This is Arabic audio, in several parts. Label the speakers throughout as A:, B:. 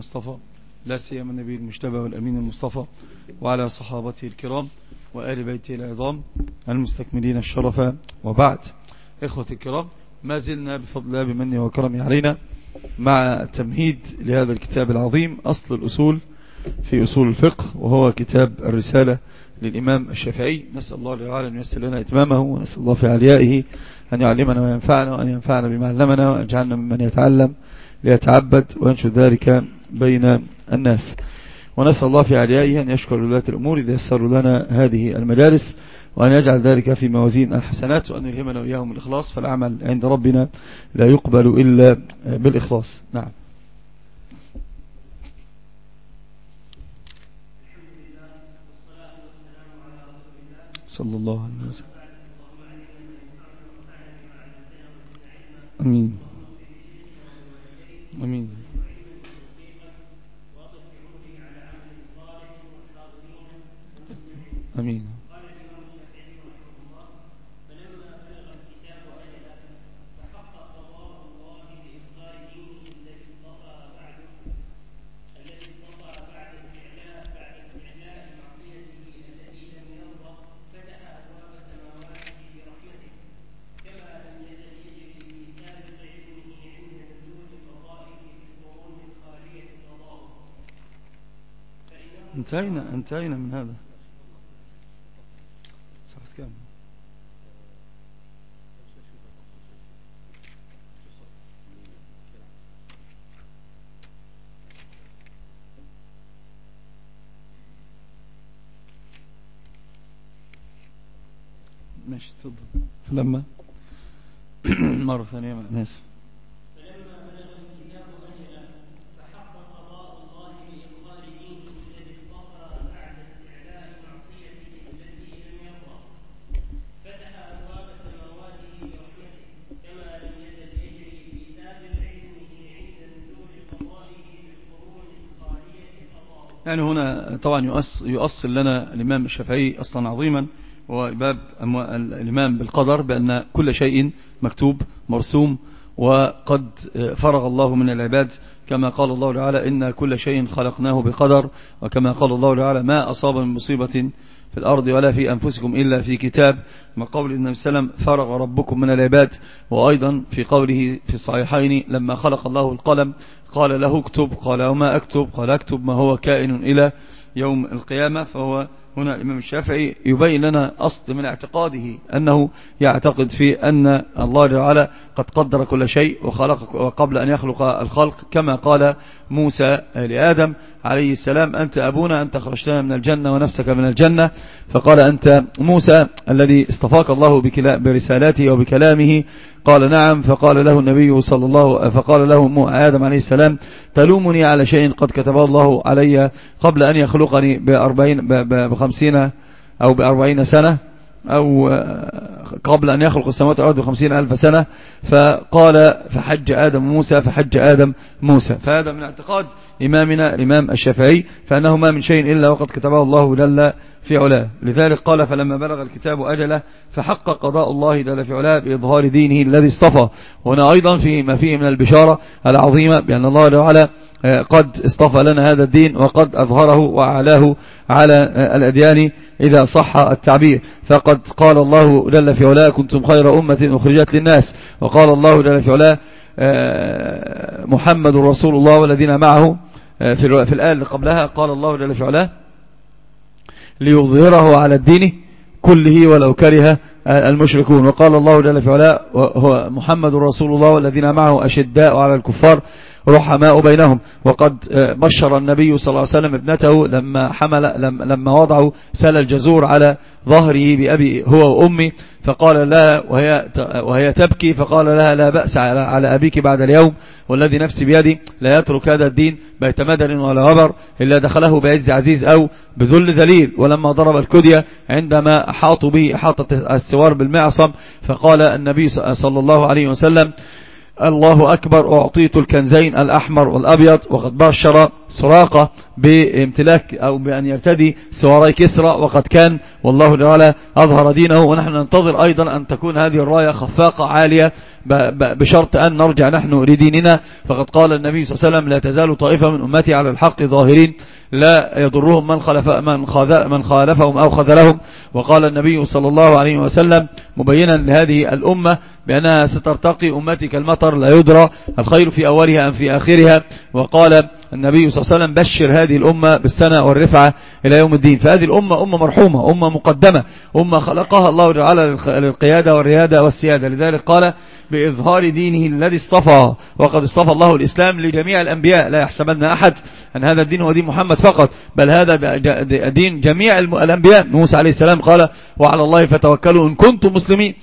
A: المصطفى لا سيما النبي المجتبى والأمين المصطفى وعلى صحابته الكرام وآل بيته العظام المستكملين الشرف، وبعد. إخوة الكرام، ما زلنا بفضل الله بمنه وكرمه علينا مع تمهيد لهذا الكتاب العظيم، أصل الأصول في أصول الفقه، وهو كتاب الرسالة للإمام الشافعي. نسأل الله تعالى أن ييسر لنا إتمامه، ونسأل الله في عليائه أن يعلمنا وينفعنا، وأن ينفعنا بما علمنا، وأن يجعلنا ممن يتعلم ليتعبد وينشر ذلك بين الناس. ونسأل الله في عليائه أن يشكر ولاة الأمور إذا يسروا لنا هذه المجالس، وأن يجعل ذلك في موازين الحسنات، وأن يلهمنا وإياهم الإخلاص، فالعمل عند ربنا لا يقبل إلا بالإخلاص. نعم. صلى الله عليه وسلم. أمين أمين. أمين. انتهينا من هذا. صفحة كام؟ ماشي، تفضل. فلما مرة ثانية مع الناس. يعني هنا طبعا يؤصل لنا الإمام الشافعي أصلا عظيما، وهو باب الإمام بالقدر، بأن كل شيء مكتوب مرسوم وقد فرغ الله من العباد، كما قال الله تعالى إن كل شيء خلقناه بقدر، وكما قال الله تعالى ما أصاب من مصيبة في الأرض ولا في أنفسكم إلا في كتاب. ما قول النبي صلى الله عليه وسلم فرغ ربكم من العباد، وأيضا في قوله في الصحيحين لما خلق الله القلم قال له اكتب، قال وما أكتب؟ قال اكتب ما هو كائن إلى يوم القيامة. فهو هنا الإمام الشافعي يبين لنا أصل من اعتقاده، أنه يعتقد في أن الله تعالى قد قدر كل شيء وخلق، وقبل أن يخلق الخلق كما قال موسى لآدم عليه السلام أنت أبونا، أنت خرجتنا من الجنة ونفسك من الجنة، فقال أنت موسى الذي اصطفاك الله برسالاته وبكلامه، قال نعم. فقال له النبي صلى الله فقال له آدم عليه السلام تلومني على شيء قد كتبه الله علي قبل أن يخلقني ب50 أو ب40 سنة، أو قبل أن يخلق السماوات والأرض ب50 ألف سنة. فقال فحج آدم موسى، فحج آدم موسى. فهذا من اعتقاد إمامنا الإمام الشافعي، فأنه ما من شيء إلا وقد كتبه الله جل في علاه. لذلك قال فلما بلغ الكتاب أجله فحق قضاء الله جل في علاه بإظهار دينه الذي اصطفى. هنا أيضا في ما فيه من البشارة العظيمة بأن الله تعالى قد اصطفى لنا هذا الدين، وقد أظهره وأعلاه على الأديان إذا صح التعبير. فقد قال الله جل في علاه كنتم خير أمة أخرجت للناس، وقال الله جل في علاه محمد رسول الله والذين معه. في الآية اللي قبلها قال الله جل في علاه ليظهره على الدين كله ولو كره المشركون. وقال الله جل في علاه هو محمد رسول الله والذين معه أشداء على الكفار رحماء بينهم. وقد بشر النبي صلى الله عليه وسلم ابنته لما وضعوا سل الجزور على ظهره بأبي هو وأمي، فقال لها وهي تبكي، فقال لها لا بأس على أبيك بعد اليوم، والذي نفسي بيدي لا يترك هذا الدين بيت مدر ولا غبر إلا دخله بعز عزيز أو بذل ذليل. ولما ضرب الكدية عندما أحاطوا به أحاطت السوار بالمعصم، فقال النبي صلى الله عليه وسلم الله أكبر أعطيت الكنزين الأحمر والأبيض. وقد بشر سراقة بامتلاك أو بأن يرتدي سواري كسرى، وقد كان والله تعالى أظهر دينه. ونحن ننتظر أيضا أن تكون هذه الراية خفاقة عالية بشرط أن نرجع نحن لديننا. فقد قال النبي صلى الله عليه وسلم: لا تزال طائفة من أمتي على الحق ظاهرين لا يضرهم من خالفهم أو خذلهم. وقال النبي صلى الله عليه وسلم مبينا لهذه الأمة بأنها سترتقي أمتي كالمطر لا يدرى الخير في أولها أم في آخرها. وقال النبي صلى الله عليه وسلم: بشر هذه الأمة بالسنة والرفعة إلى يوم الدين. فهذه الأمة أمة مرحومة، أمة مقدمة، أمة خلقها الله تعالى للقيادة والريادة والسيادة. لذلك قال: بإظهار دينه الذي اصطفى. وقد اصطفى الله الإسلام لجميع الأنبياء. لا يحسبن أحد أن هذا الدين هو دين محمد فقط، بل هذا دين جميع الأنبياء. موسى عليه السلام قال: وعلى الله فتوكلوا إن كنتم مسلمين.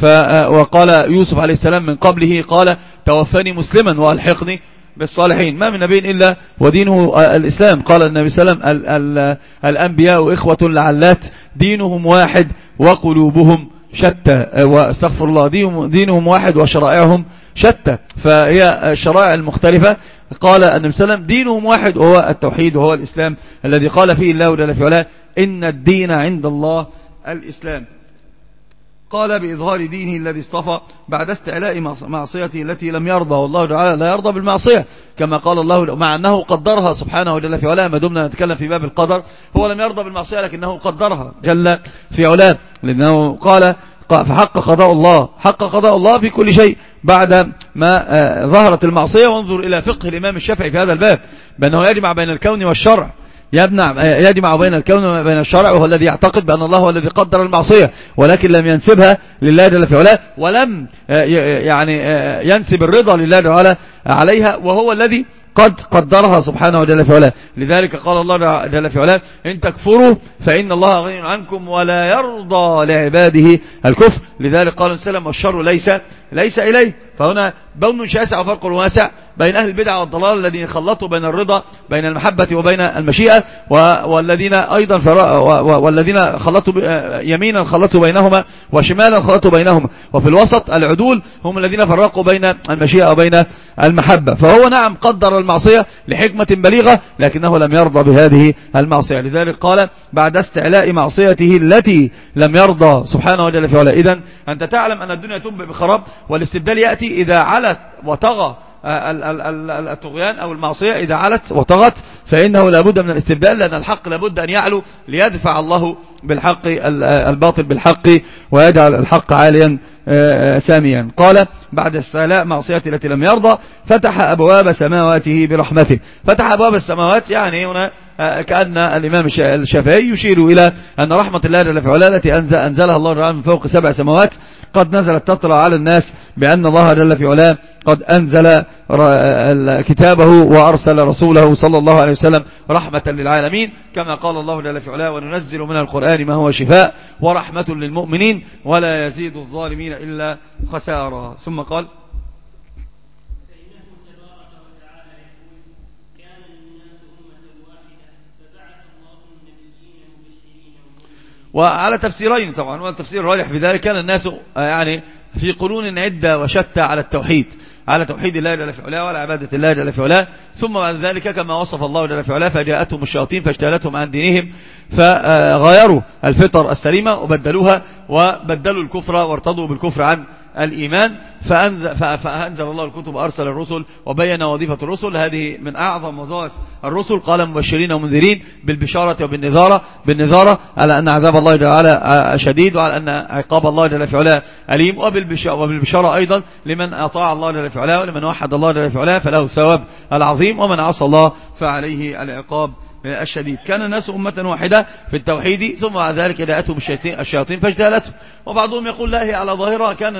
A: وقال يوسف عليه السلام من قبله قال: توفني مسلما وألحقني بالصالحين. ما من نبي إلا ودينه الإسلام. قال النبي صلى الله عليه وسلم: الأنبياء إخوة لعلات دينهم واحد وقلوبهم شتى. واستغفر الله، دينهم واحد وشرائعهم شتى. فهي الشرائع المختلفة. قال النبي صلى الله عليه وسلم: دينهم واحد وهو التوحيد وهو الإسلام الذي قال فيه الله جل في علاه: إن الدين عند الله الإسلام. قال: بإظهار دينه الذي اصطفى بعد استعلاء معصيته التي لم يرضى. والله تعالى لا يرضى بالمعصية كما قال الله، مع أنه قدرها سبحانه جل في علاه. ما دمنا نتكلم في باب القدر، هو لم يرضى بالمعصية لكنه قدرها جل في علاه، لأنه قال: فحق قضاء الله، حق قضاء الله في كل شيء بعد ما ظهرت المعصية. وانظر إلى فقه الإمام الشافعي في هذا الباب، بأنه يجمع بين الكون والشرع، يجمع بين الكون وبين الشرع، وهو الذي يعتقد بأن الله هو الذي قدر المعصية ولكن لم ينسبها لله جل في علاه، ولم يعني ينسب الرضا لله جل وعلا عليها، وهو الذي قد قدرها سبحانه جل في علاه. لذلك قال الله جل في علاه: إن تكفروا فإن الله غني عنكم ولا يرضى لعباده الكفر. لذلك قال السلام: والشر ليس إليه. فهنا بون شاسع وفرق واسع بين أهل البدع والضلال الذين خلطوا بين الرضا، بين المحبة وبين المشيئة، والذين أيضا والذين خلطوا يمينا خلطوا بينهما وشمالا خلطوا بينهما. وفي الوسط العدول هم الذين فرقوا بين المشيئة وبين المحبة. فهو نعم قدر المعصية لحكمة بليغة لكنه لم يرضى بهذه المعصية. لذلك قال: بعد استعلاء معصيته التي لم يرضى سبحانه وتعالى في علاه. إذن أنت تعلم أن الدنيا تنبئ بخراب، والاستبدال يأتي إذا علت وطغى الطغيان أو المعصية. إذا علت وطغت فإنه لابد من الاستبدال، لأن الحق لابد أن يعلو ليدفع الله بالحق الباطل بالحق ويجعل الحق عاليا ساميا. قال: بعد استعلاء معصيته التي لم يرضى فتح أبواب سماواته برحمته. فتح أبواب السماوات، يعني هنا كأن الإمام الشافعي يشير إلى أن رحمة الله جل في علاه التي أنزلها الله تعالى من فوق 7 سماوات قد نزلت تطلع على الناس بأن الله جل في علاه قد أنزل كتابه وأرسل رسوله صلى الله عليه وسلم رحمة للعالمين، كما قال الله جل في علاه: وننزل من القرآن ما هو شفاء ورحمة للمؤمنين ولا يزيد الظالمين إلا خسارا. ثم قال: وعلى تفسيرين طبعا، والتفسير الراجح في ذلك: كان الناس يعني في قرون عدة وشتى على التوحيد، على توحيد الله جل في علاه وعلى عبادة الله جل في علاه. ثم بعد ذلك كما وصف الله جل في علاه: فجاءتهم الشياطين فاجتالتهم عن دينهم فغيروا الفطر السليمة وبدلوها، وبدلوا الكفر وارتضوا بالكفر عن الإيمان. فأنزل الله الكتب وأرسل الرسل وبين وظيفة الرسل. هذه من أعظم وظائف الرسل. قال: مبشرين ومنذرين بالبشارة بالنذارة على أن عذاب الله تعالى شديد وعلى أن عقاب الله جل في علاه أليم، وبالبشارة أيضا لمن أطاع الله جل في علاه ولمن وحد الله جل في علاه فله الثواب العظيم، ومن عصى الله فعليه العقاب الشديد. كان الناس أمة واحدة في التوحيد، ثم بعد ذلك جاءتهم الشياطين فاجتالتهم. وبعضهم يقول: لا، هي على ظاهرها كان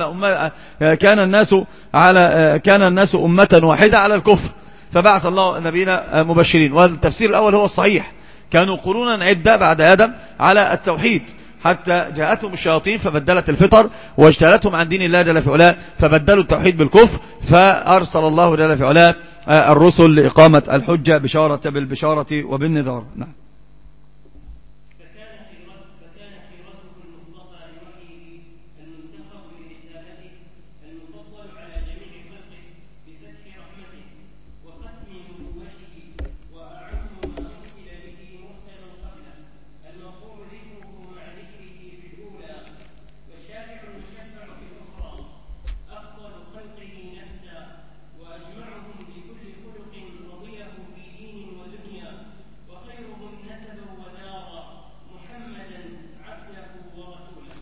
A: الناس أمة واحدة على الكفر فبعث الله نبينا مبشرين. والتفسير الأول هو الصحيح: كانوا قرونا عدة بعد آدم على التوحيد حتى جاءتهم الشياطين فبدلت الفطر واجتالتهم عن دين الله جل في علاه فبدلوا التوحيد بالكفر، فأرسل الله جل في علاه الرسل لإقامة الحجة بالبشارة وبالنذار. نعم.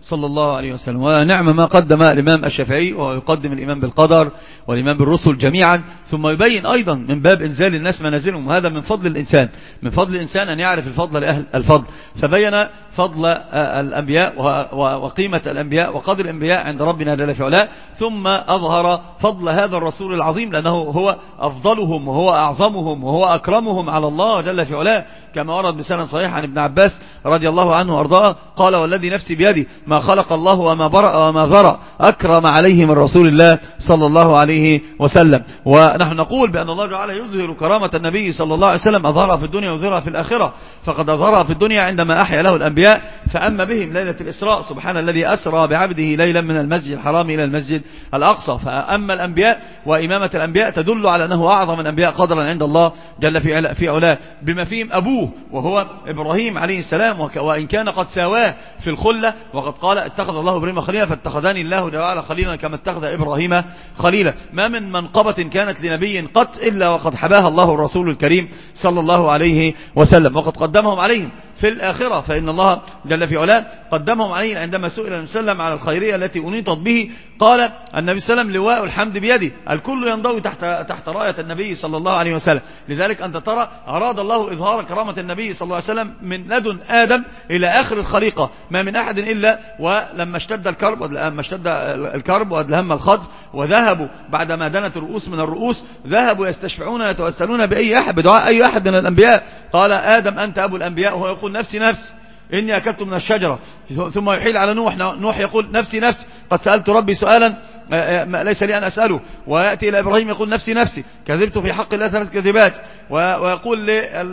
A: صلى الله عليه وسلم. ونعم ما قدم الإمام الشافعي، وهو يقدم الإيمان بالقدر والإيمان بالرسل جميعا، ثم يبين أيضا من باب إنزال الناس منازلهم. وهذا من فضل الإنسان، من فضل الإنسان أن يعرف الفضل لأهل الفضل. فبين فضل الأنبياء وقيمة الأنبياء وقدر الأنبياء عند ربنا جل في علاه، ثم أظهر فضل هذا الرسول العظيم، لأنه هو أفضلهم وهو أعظمهم وهو أكرمهم على الله جل في علاه، كما ورد بسند صحيح عن ابن عباس رضي الله عنه وأرضاه قال: والذي نفسي بيدي ما خلق الله وما برأ وما ذرأ أكرم عليه من رسول الله صلى الله عليه وسلم. ونحن نقول بأن الله تعالى يظهر كرامة النبي صلى الله عليه وسلم، أظهرها في الدنيا ويظهرها في الآخرة. فقد أظهرها في الدنيا عندما أحيا له الأنبياء فأما بهم ليلة الإسراء: سبحان الذي أسرى بعبده ليلا من المسجد الحرام إلى المسجد الأقصى. فأما الأنبياء وإمامة الأنبياء تدل على أنه أعظم الأنبياء قدرا عند الله جل في علاه، بما فيهم أبوه وهو إبراهيم عليه السلام، وإن كان قد ساواه في الخلة، وقد قال: اتخذ الله إبراهيم خليلا فاتخذني الله تعالى خليلا كما اتخذ إبراهيم خليلا. ما من منقبة كانت لنبي قط إلا وقد حباها الله الرسول الكريم صلى الله عليه وسلم، وقد قدمهم عليهم في الآخرة. فإن الله جل في علاه قدمهم عليه عندما سئل النبي صلى الله عليه وسلم على الخيرية التي أنيطت به، قال النبي صلى الله عليه وسلم: لواء الحمد بيدي. الكل ينضوي تحت راية النبي صلى الله عليه وسلم. لذلك أنت ترى أراد الله إظهار كرامة النبي صلى الله عليه وسلم من لدن آدم إلى آخر الخليقة، ما من أحد إلا ولما اشتد الكرب وأدلهم الخطف وذهبوا بعدما دنت الرؤوس من الرؤوس، ذهبوا يستشفعون يتوسلون بأي أحد، بدعاء أي أحد من الأنبياء. قال: آدم أنت أبو الأنبياء، وهو يقول: نفسي نفسي إني أكلت من الشجرة. ثم يحيل على نوح يقول: نفسي نفسي قد سألت ربي سؤالا ليس لي أن أسأله. ويأتي إلى إبراهيم يقول: نفسي نفسي كذبت في حق الله 3 كذبات. ويقول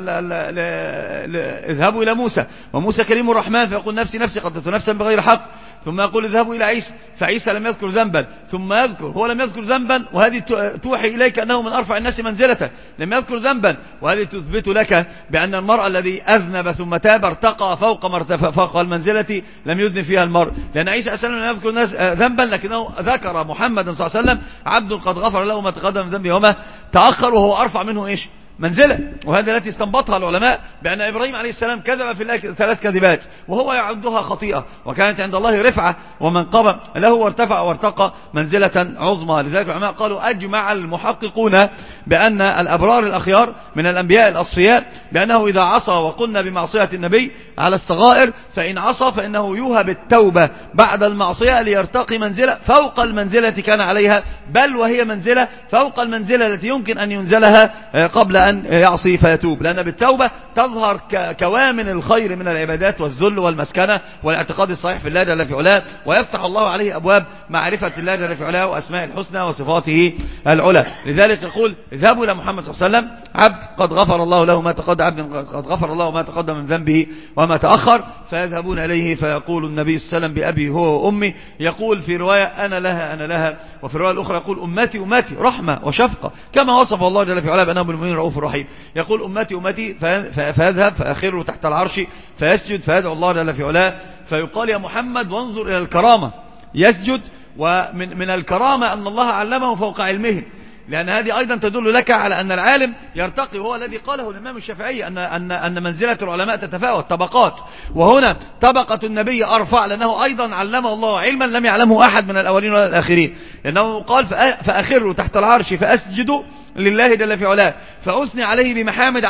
A: اذهبوا إلى موسى وموسى كريم الرحمن فيقول: نفسي نفسي قتلت نفسا بغير حق. ثم يقول: اذهبوا إلى عيسى فعيسى لم يذكر ذنبا، ثم يذكر هو لم يذكر ذنبا، وهذه توحي إليك أنه من أرفع الناس منزلة، لم يذكر ذنبا. وهذه تثبت لك بأن المرء الذي أذنب ثم تاب ارتقى فوق المنزلة لم يذنب فيها المرء، لأن عيسى أسلم لم يذكر ذنبا، لكنه ذكر محمد صلى الله عليه وسلم عبد قد غفر له ما تقدم من ذنبه وما تأخر، وهو أرفع منه إيش؟ منزلة. وهذا التي استنبطها العلماء بأن إبراهيم عليه السلام كذب في الله 3 كذبات وهو يعدها خطيئة، وكانت عند الله رفعة ومنقبة له، وارتفع وارتقى منزلة عظمى. لذلك العلماء قالوا: أجمع المحققون بأن الأبرار الأخيار من الأنبياء الأصفياء بأنه إذا عصى وقلنا بمعصية النبي على الصغائر، فإن عصى فإنه يوهب التوبة بعد المعصية ليرتقي منزلة فوق المنزلة كان عليها، بل وهي منزلة فوق المنزلة التي يمكن أن ينزلها قبل أن يعصي فيتوب، لأن بالتوبة تظهر كوامن الخير من العبادات والذل والمسكنة والاعتقاد الصحيح في الله جل في علاه، ويفتح الله عليه أبواب معرفة الله جل في علاه وأسماء الحسنى وصفاته العلى. لذلك يقول: اذهبوا إلى محمد صلى الله عليه وسلم عبد قد غفر الله له ما تقدم، عبد قد غفر الله ما تقدم من ذنبه وما تأخر. فيذهبون إليه فيقول النبي صلى الله عليه وسلم: بأبي هو وأمي. يقول في رواية: أنا لها أنا لها. وفي الرواية الأخرى يقول: أمتي أمتي، رحمة وشفقة، كما وصف الله جل في علاه بأنه بالمؤمنين رؤوف رحيم. يقول: أمتي أمتي، فيذهب فأخره تحت العرش فيسجد فيدعو الله جل في علاه فيقال: يا محمد وانظر إلى الكرامة. يسجد، ومن الكرامة أن الله علمه فوق علمه، لأن هذه أيضا تدل لك على أن العالم يرتقي، وهو الذي قاله الإمام الشافعي أن منزلة العلماء تتفاوت طبقات، وهنا طبقة النبي أرفع، لأنه أيضا علمه الله علما لم يعلمه أحد من الأولين ولا الآخرين، لأنه قال: فأخروا تحت العرش فأسجدوا لله جل في علاه فأثني عليه بمحامد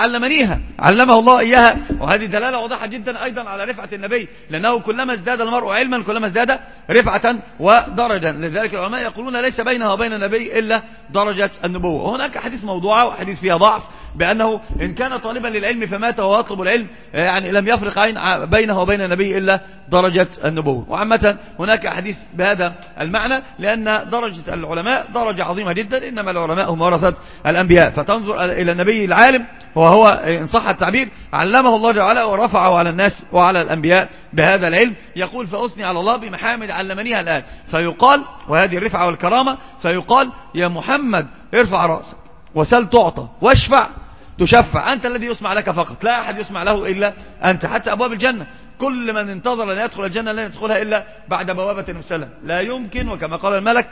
A: علمه الله إياها. وهذه دلالة واضحة جدا أيضا على رفعة النبي، لأنه كلما ازداد المرء علما كلما ازداد رفعة ودرجة. لذلك العلماء يقولون: ليس بينها وبين النبي إلا درجة النبوة. وهناك حديث موضوعة وحديث فيها ضعف بأنه إن كان طالبا للعلم فمات وهو يطلب العلم، يعني لم يفرق بينه وبين النبي إلا درجة النبوة. وعامة هناك حديث بهذا المعنى، لأن درجة العلماء درجة عظيمة جدا، إنما العلماء هم ورثة الأنبياء. فتنظر إلى النبي العالم، وهو إن صح التعبير علمه الله جل وعلا ورفعه على الناس وعلى الأنبياء بهذا العلم. يقول: فأثني على الله بمحامد علمنيها الآن. فيقال، وهذه الرفعة والكرامة، فيقال: يا محمد ارفع رأسك وسل تعطى واشفع تشفع، أنت الذي يسمع لك فقط، لا أحد يسمع له إلا أنت. حتى أبواب الجنة كل من انتظر أن يدخل الجنة لن يدخلها إلا بعد بوابة المسلم، لا يمكن. وكما قال الملك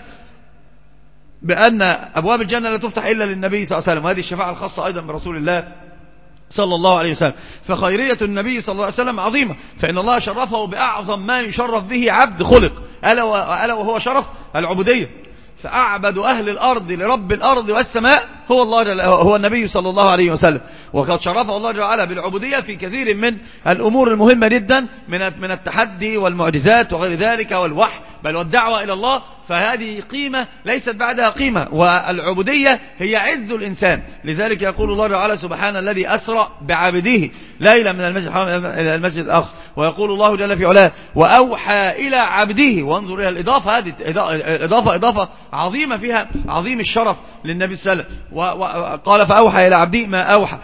A: بأن أبواب الجنة لا تفتح إلا للنبي صلى الله عليه وسلم، وهذه الشفاعة الخاصة أيضا برسول الله صلى الله عليه وسلم. فخيرية النبي صلى الله عليه وسلم عظيمة، فإن الله شرفه بأعظم ما يشرف به عبد خلق، ألا وهو شرف العبودية. فأعبد أهل الأرض لرب الأرض والسماء هو النبي صلى الله عليه وسلم، وقد شرفه الله تعالى بالعبودية في كثير من الأمور المهمة جدا من التحدي والمعجزات وغير ذلك والوحي بل والدعوة إلى الله. فهذه قيمة ليست بعدها قيمة، والعبودية هي عز الإنسان. لذلك يقول الله تعالى سبحان الذي أسرى بعبده ليلا من المسجد الحرام إلى المسجد الأقصى، ويقول الله جل في علاه وأوحى إلى عبده. وانظر إلى الإضافة، هذه إضافة عظيمة فيها عظيم الشرف للنبي صلى الله عليه وسلم. وقال فأوحى إلى عبده ما أوحى.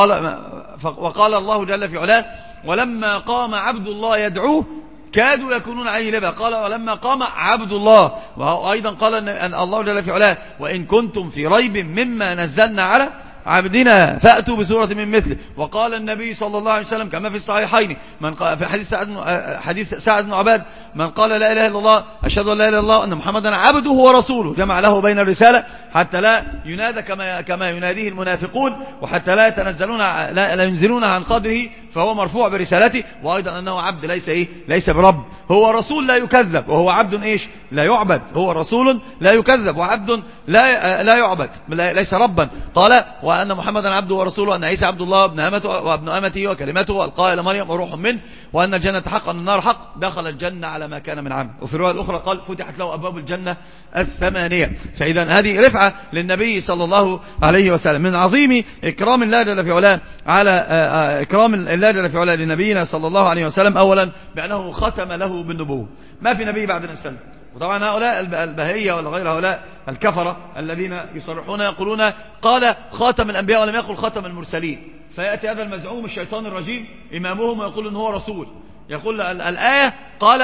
A: وقال الله جل في علاه ولما قام عبد الله يدعوه كادوا يكونون عليه لبا. قال ولما قام عبد الله. وأيضا قال أن الله جل في علاه وإن كنتم في ريب مما نزلنا على عبدنا فأتوا بسورة من مثله. وقال النبي صلى الله عليه وسلم كما في الصحيحين في حديث سعد بن عباد من قال لا إله إلا الله أشهد أن لا إله إلا الله أن محمدا عبده ورسوله جمع له بين الرسالة حتى لا ينادى كما يناديه المنافقون، وحتى لا ينزلون عن قدره، فهو مرفوع برسالته. وأيضا أنه عبد ليس برب، هو رسول لا يكذب، وهو عبد لا يعبد. هو رسول لا يكذب وعبد لا يعبد، ليس ربا. قال وأن محمدا عبده ورسوله، أن عيسى عبد الله وابن أمته وكلمته ألقاها إلى مريم وروح منه، وأن الجنة حق وأن النار حق، دخل الجنة على ما كان من عمل. وفي الرواية الأخرى قال فتحت له أبواب الجنة 8. فإذا هذه رفعة للنبي صلى الله عليه وسلم. من عظيم إكرام الله جل في علاه على إكرام الله جل في علاه لنبينا صلى الله عليه وسلم أولا بأنه ختم له بالنبوة، ما في نبي بعد النبي صلى الله عليه وسلم. وطبعا هؤلاء البهية ولا غير هؤلاء الكفرة الذين يصرحون يقولون قال خاتم الأنبياء ولم يقل خاتم المرسلين، فيأتي هذا المزعوم الشيطان الرجيم إمامهم ويقول إن هو رسول. يقول الآية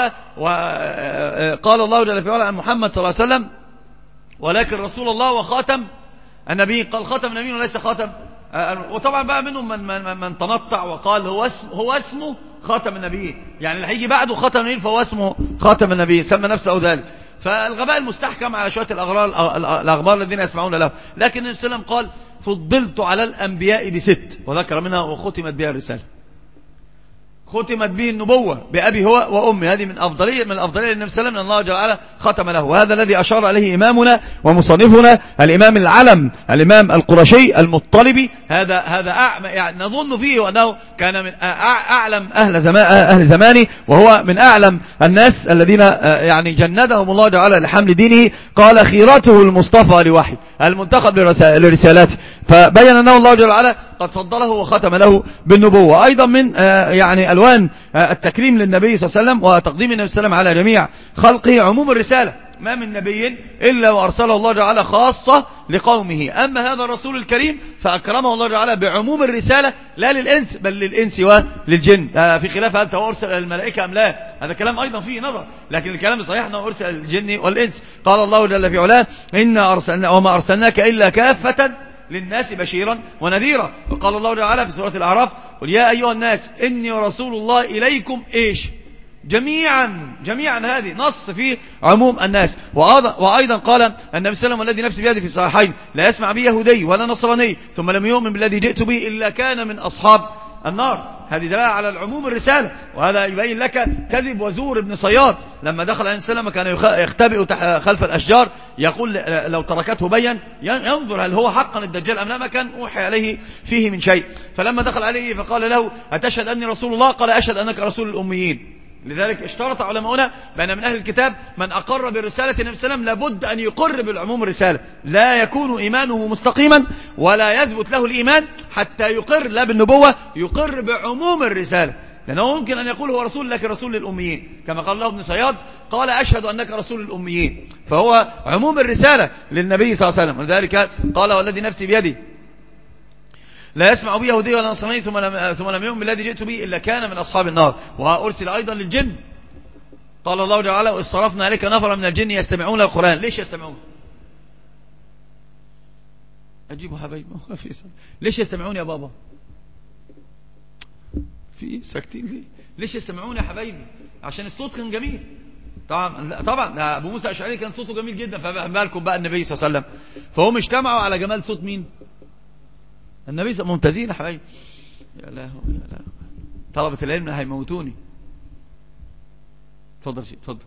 A: قال الله جل في علاه عن محمد صلى الله عليه وسلم ولكن رسول الله وخاتم النبي. قال خاتم النبي وليس خاتم. وطبعا بقى منهم من تنطع وقال هو اسمه خاتم النبي، يعني اللي هيجي بعده خاتم النبي فهو اسمه خاتم النبي، سمى نفسه ذلك. فالغباء المستحكم على شوية الأغبار الذين يسمعون له. لكن النبي صلى الله عليه وسلم قال فضلت على الأنبياء ب6 وذكر منها وختمت بها الرسالة، ختمت به النبوة بأبي هو وأمي. هذه من أفضلية للنبي صلى الله عليه وسلم أن الله جل وعلا ختم له. وهذا الذي أشار عليه إمامنا ومصنفنا الإمام العلم الإمام القرشي المطلبي. هذا يعني نظن فيه أنه كان من أعلم أهل زمانه، وهو من أعلم الناس الذين يعني جندهم الله جل وعلا لحمل دينه. قال خيرته المصطفى لوحي المنتخب لرسالاته، فبين أنه الله جل وعلا قد فضله وختم له بالنبوة. أيضا من يعني ألوان التكريم للنبي صلى الله عليه وسلم وتقديم النبي صلى الله عليه وسلم على جميع خلقه عموم الرسالة. ما من نبي إلا وأرسله الله تعالى خاصة لقومه. أما هذا الرسول الكريم فأكرمه الله تعالى بعموم الرسالة لا للإنس بل للإنس وللجن. في خلاف هل أرسل الملائكة أم لا، هذا كلام أيضا فيه نظر، لكن الكلام الصحيح أنه أرسل الجن والإنس. قال الله جل في علاه وما أرسلناك إلا كافة للناس بشيرا ونذيرا. وقال الله تعالى في سورة الأعراف قل يا أيها الناس إني رسول الله إليكم جميعا. هذه نص في عموم الناس. وأيضا قال النبي صلى الله عليه وسلم والذي نفسي بيده في الصحيحين لا يسمع بي يهودي ولا نصراني ثم لم يؤمن بالذي جئت به إلا كان من أصحاب النار. هذه دلالة على العموم الرسالة. وهذا يبين لك كذب وزور ابن صياد لما دخل عليه السلام كان يختبئ خلف الأشجار، يقول لو تركته بين ينظر هل هو حقا الدجال أم لا، ما كان أوحي عليه فيه من شيء. فلما دخل عليه فقال له أتشهد أني رسول الله؟ قال أشهد أنك رسول الأميين. لذلك اشترط علماؤنا بأن من أهل الكتاب من أقر برسالة النبي صلى الله عليه وسلم لابد أن يقر بالعموم الرسالة، لا يكون إيمانه مستقيما ولا يثبت له الإيمان حتى يقر لا بالنبوة، يقر بعموم الرسالة. لأنه ممكن أن يقول هو رسول لكن رسول للأميين كما قال له ابن صياد قال أشهد أنك رسول الأميين، فهو عموم الرسالة للنبي صلى الله عليه وسلم. ولذلك قال والذي نفسي بيدي لا يسمع بي يهودي ولا نصراني ثم لم يؤمن بالذي جئت به إلا كان من أصحاب النار. وأرسل أيضا للجن. قال الله تعالى وإذ صرفنا عليك نفرا من الجن يستمعون القرآن. ليش يستمعون؟ أجيبوا حبايب ليش يستمعون يا بابا؟ في ساكتين ليه؟ ليش يستمعون يا حبايبي؟ عشان الصوت كان جميل. طبعا أبو موسى الأشعري كان صوته جميل جدا، فما بالكم بقى النبي صلى الله عليه وسلم. فهم اجتمعوا على جمال صوت مين؟ النبي ممتازين يا حبايبي. يا لهوي يا لهوي، طلبة العلم هيموتوني. اتفضل شيء، اتفضل.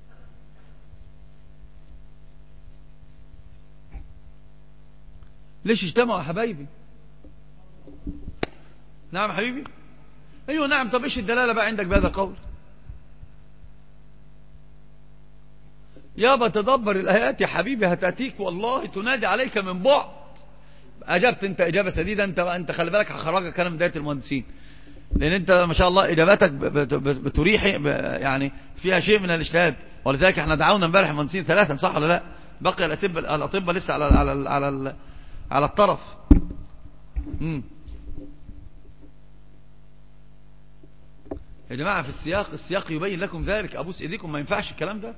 A: ليش اجتمعوا يا حبايبي؟ نعم يا حبيبي، ايوه نعم. طب ايش الدلالة بقى عندك بهذا القول؟ يابا تدبر الآيات يا حبيبي، هتأتيك والله تنادي عليك من بعد. أجبت أنت إجابة سديدة. أنت خلي بالك هخرجك أنا من دايرة المهندسين، لأن أنت ما شاء الله إجاباتك بتريح يعني فيها شيء من الاجتهاد. ولذلك احنا دعونا امبارح المهندسين 3، صح ولا لا؟ بقي الأطباء لسه على الطرف. يا جماعة في السياق يبين لكم ذلك. أبوس إيديكم، ما ينفعش الكلام ده.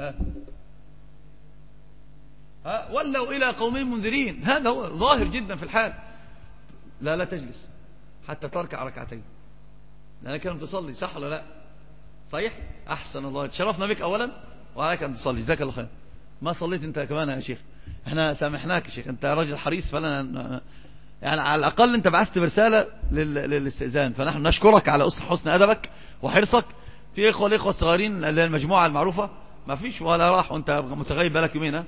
A: ولوا إلى قومين منذرين، هذا هو ظاهر جدا في الحال. لا تجلس حتى تركع ركعتين، لأنك لم تصلي، صح ولا لا؟ صحيح. أحسن الله، تشرفنا بك أولا، وعليك أن تصلي، جزاك الله خير. ما صليت أنت كمان يا شيخ، احنا سامحناك يا شيخ، أنت راجل حريص، فلنا يعني على الأقل أنت بعثت برسالة للاستئذان، فنحن نشكرك على حسن أدبك وحرصك. في الإخوة الصغيرين اللي المجموعة المعروفة ما فيش ولا راح، وأنت متغيب بالك يومين.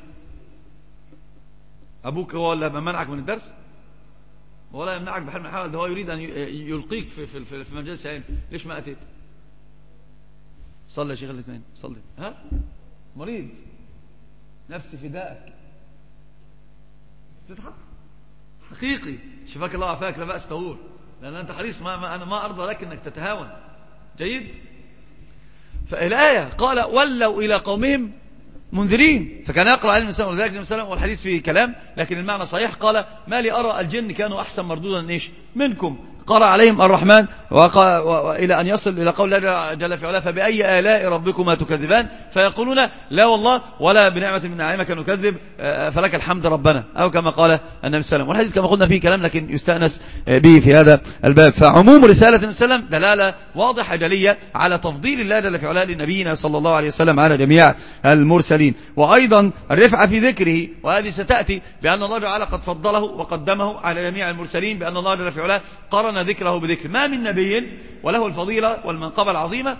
A: أبوك هو اللي منعك من الدرس ولا يمنعك بحال من الحال؟ ده هو يريد أن يلقيك في مجلس علم. ليش ما أتيت؟ صلي يا شيخ الاثنين، صلي. مريض نفسي فدائك، تضحك حقيقي. شفاك الله وعافاك، لا بأس طهور، لأن أنت حريص. أنا ما أرضى لك أنك تتهاون. جيد. فالآية قال ولوا إلى قومهم منذرين، فكان يقرأ عليه النبي ولذلك النبي صلى الله عليه وسلم، والحديث فيه كلام لكن المعنى صحيح. قال ما لي أرى الجن كانوا أحسن مردودا إيش منكم. قرأ عليهم الرحمن إلى أن يصل إلى قول الله جل في علاه فبأي آلاء ربكما تكذبان، فيقولون لا والله ولا بنعمة من نعمك نكذب فلك الحمد ربنا، أو كما قال النبي صلى الله عليه وسلم. والحديث كما قلنا فيه كلام لكن يستأنس به في هذا الباب. فعموم رسالة النبي صلى الله عليه وسلم دلالة واضحة جلية على تفضيل الله جل في علاه لنبينا صلى الله عليه وسلم على جميع المرسلين، وأيضا الرفعة في ذكره، وهذه ستأتي بأن الله تعالى قد فضله وقدمه على جميع المرسلين، بأن الله جل في علاه قرن ذكره بذكر. ما من نبي وله الفضيلة والمنقبة العظيمة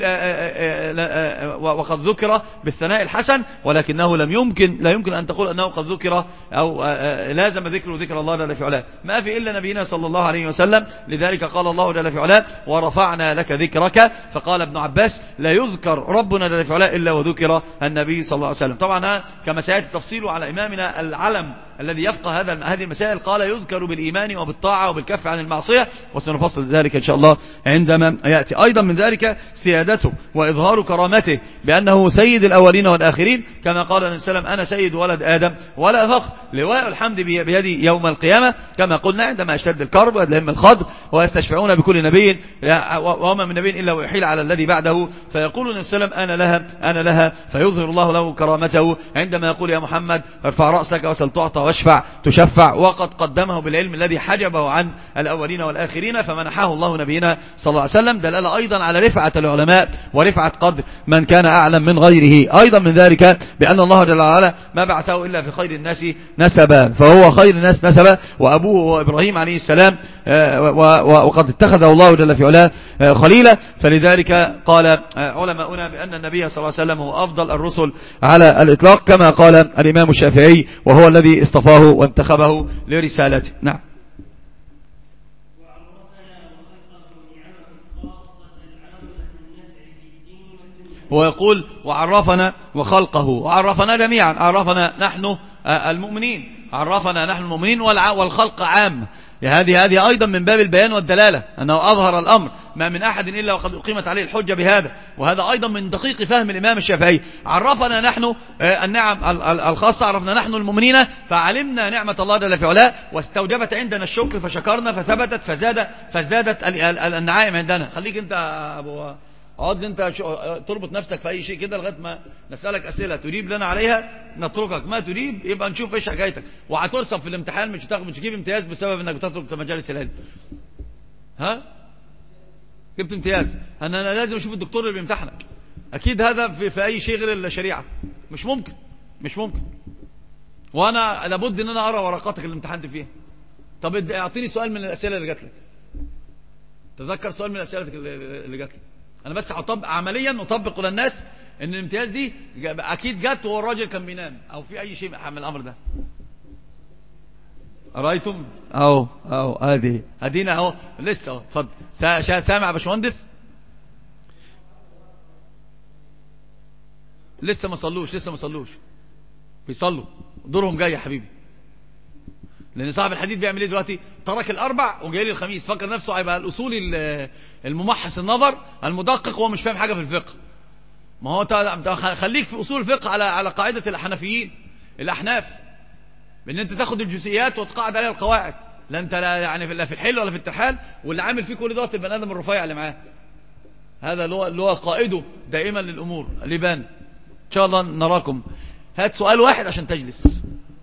A: وقد ذكر بالثناء الحسن، ولكنه لا يمكن أن تقول أنه قد ذكر أو لازم ذكر الله جل في علاه. ما في إلا نبينا صلى الله عليه وسلم. لذلك قال الله جل في علاه ورفعنا لك ذكرك. فقال ابن عباس لا يذكر ربنا جل في علاه إلا وذكر النبي صلى الله عليه وسلم. طبعا كما سيأتي تفصيله على إمامنا العلم الذي يفقه هذه المسائل، قال يذكر بالإيمان وبالطاعة وبالكف عن المعصية، وسنفصل ذلك إن شاء الله عندما يأتي. أيضا من ذلك سيادته وإظهار كرامته بأنه سيد الأولين والآخرين، كما قال النبي صلى الله عليه وسلم أنا سيد ولد آدم ولا فخر، لواء الحمد بيدي يوم القيامة، كما قلنا عندما يشتد الكرب ويدلهم الخضر ويستشفعون بكل نبي وما من نبي إلا ويحيل على الذي بعده، فيقول النبي صلى الله عليه وسلم أنا لها فيظهر الله له كرامته عندما يقول يا محمد ارفع رأسك وسل تعطى واشفع تشفع، وقد قدمه بالعلم الذي حجبه عن الأولين والآخرين فمنحه الله نبينا صلى الله عليه وسلم. دلالة أيضا على رفعة العلماء ورفعة قدر من كان أعلم من غيره. أيضا من ذلك بأن الله جل وعلا ما بعثه إلا في خير الناس نسبا، فهو خير الناس نسبا، وأبوه إبراهيم عليه السلام وقد اتخذه الله جل في علاه خليلا. فلذلك قال علماؤنا بأن النبي صلى الله عليه وسلم هو أفضل الرسل على الإطلاق، كما قال الإمام الشافعي وهو الذي اصطفاه وانتخبه لرسالته. نعم. هو يقول وعرفنا وخلقه، وعرفنا جميعا، عرفنا نحن المؤمنين، عرفنا نحن المؤمنين والخلق عام. هذه أيضا من باب البيان والدلالة، أنه أظهر الأمر ما من أحد إلا وقد أقيمت عليه الحجة بهذا. وهذا أيضا من دقيق فهم الإمام الشافعي. عرفنا نحن النعم الخاصة، عرفنا نحن المؤمنين فعلمنا نعمة الله جل في علاه، واستوجبت عندنا الشكر فشكرنا فثبتت فازدادت النعائم عندنا. خليك أنت أبو اقعد انت تربط نفسك في اي شيء كده لغايه ما نسالك اسئله تجيب لنا عليها نتركك، ما تجيب يبقى نشوف ايش حكايتك، وهترسب في الامتحان مش تجيب امتياز بسبب انك بتترك مجالس العلم. جبت امتياز، انا لازم اشوف الدكتور اللي بيمتحنك. اكيد هذا في اي شيء غير الشريعه مش ممكن. وانا لابد ان انا ارى ورقاتك اللي امتحنت فيها. طب اعطيني سؤال من الاسئله اللي جات لك. تذكر سؤال من الأسئلة اللي جات لي. أنا بس هطبق عمليا، نطبق للناس إن الامتياز دي أكيد جت وهو الراجل كان بينام أو في أي شيء من الأمر ده. رأيتم أهو هذه هدينا أهو لسه أهو. اتفضل سامع يا باشمهندس؟ لسه ما صلوش بيصلوا، دورهم جاي يا حبيبي. لان صاحب الحديث بيعمل ايه دلوقتي؟ ترك الاربع وجاي لي الخميس، فكر نفسه هيبقى الاصولي الممحص النظر المدقق وهو مش فاهم حاجه في الفقه. ما هو خليك في اصول الفقه على قاعده الحنفيين الاحناف، ان انت تاخد الجزئيات وتقاعد عليها القواعد. لا انت لا يعني لا في الحل ولا في الترحال، واللي عامل فيه كل دوت البني ادم الرفيع اللي معاه، هذا اللي هو قائده دائما للامور لبان. ان شاء الله نراكم. هات سؤال واحد عشان تجلس.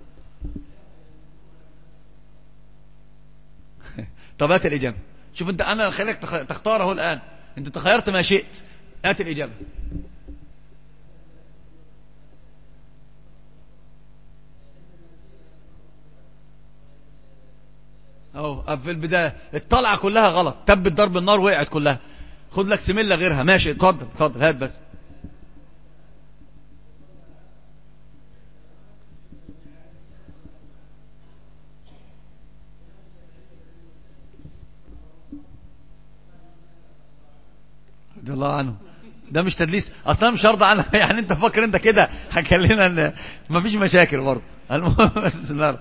A: طب هات الإجابة. شوف انت، انا خليك تختاره الآن، انت تخيرت ما شئت، هات الإجابة. اهو في البداية الطلعة كلها غلط، تبت ضرب النار وقعت كلها. خد لك سملة غيرها. ماشي اتفضل هات بس. رضي الله عنه. ده مش تدليس اصلا، مش هرضى عنها يعني. انت فاكر انت كده هنخلينا ان مفيش مشاكل برضه. المهم بس النار.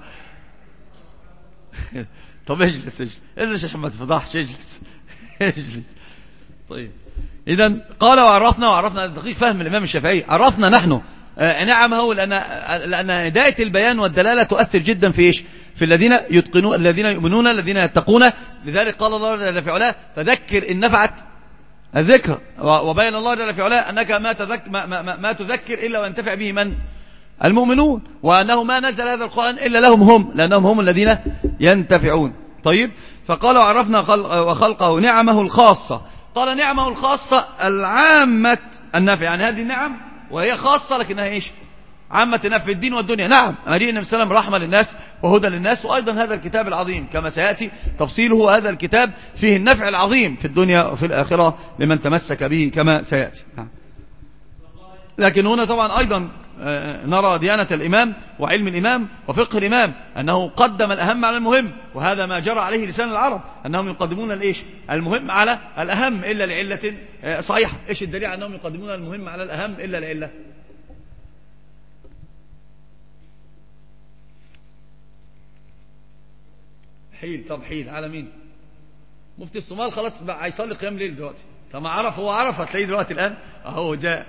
A: طب اجلس عشان ما تفضحش. اجلس. طيب اذا قال وعرفنا دقيق فهم الامام الشافعي. عرفنا نحن نعمه، لان هدايه البيان والدلاله تؤثر جدا في ايش؟ في الذين يتقنون، الذين يؤمنون، الذين يتقون. لذلك قال الله جل في علاه فذكر ان نفعت الذكر. وبين الله جل في علاه انك ما تذكر الا وينتفع به من؟ المؤمنون. وانه ما نزل هذا القرآن الا لهم هم، لانهم هم الذين ينتفعون. طيب فقال وعرفنا وخلقه نعمه الخاصة. قال نعمه الخاصة العامة النفع، يعني هذه النعم وهي خاصة لكنها ايش؟ عامة النفع في الدين والدنيا. نعم أجيء النبي صلى الله عليه وسلم رحمة للناس وهدى للناس. وأيضا هذا الكتاب العظيم كما سيأتي تفصيله، هذا الكتاب فيه النفع العظيم في الدنيا وفي الآخرة لمن تمسك به كما سيأتي. لكن هنا طبعا أيضا نرى ديانة الإمام وعلم الإمام وفقه الإمام أنه قدم الأهم على المهم، وهذا ما جرى عليه لسان العرب أنهم يقدمون الإيش؟ المهم على الأهم إلا لعلة صحيحة. إيش الدليل على أنهم يقدمون المهم على الأهم إلا لعلة؟ طب حيل على مين؟ مفتي الصومال خلاص بقى هيصلي قيام ليل دلوقتي. طب ما عرف، هو عرف، هتلاقيه دلوقتي الآن أهو جاء.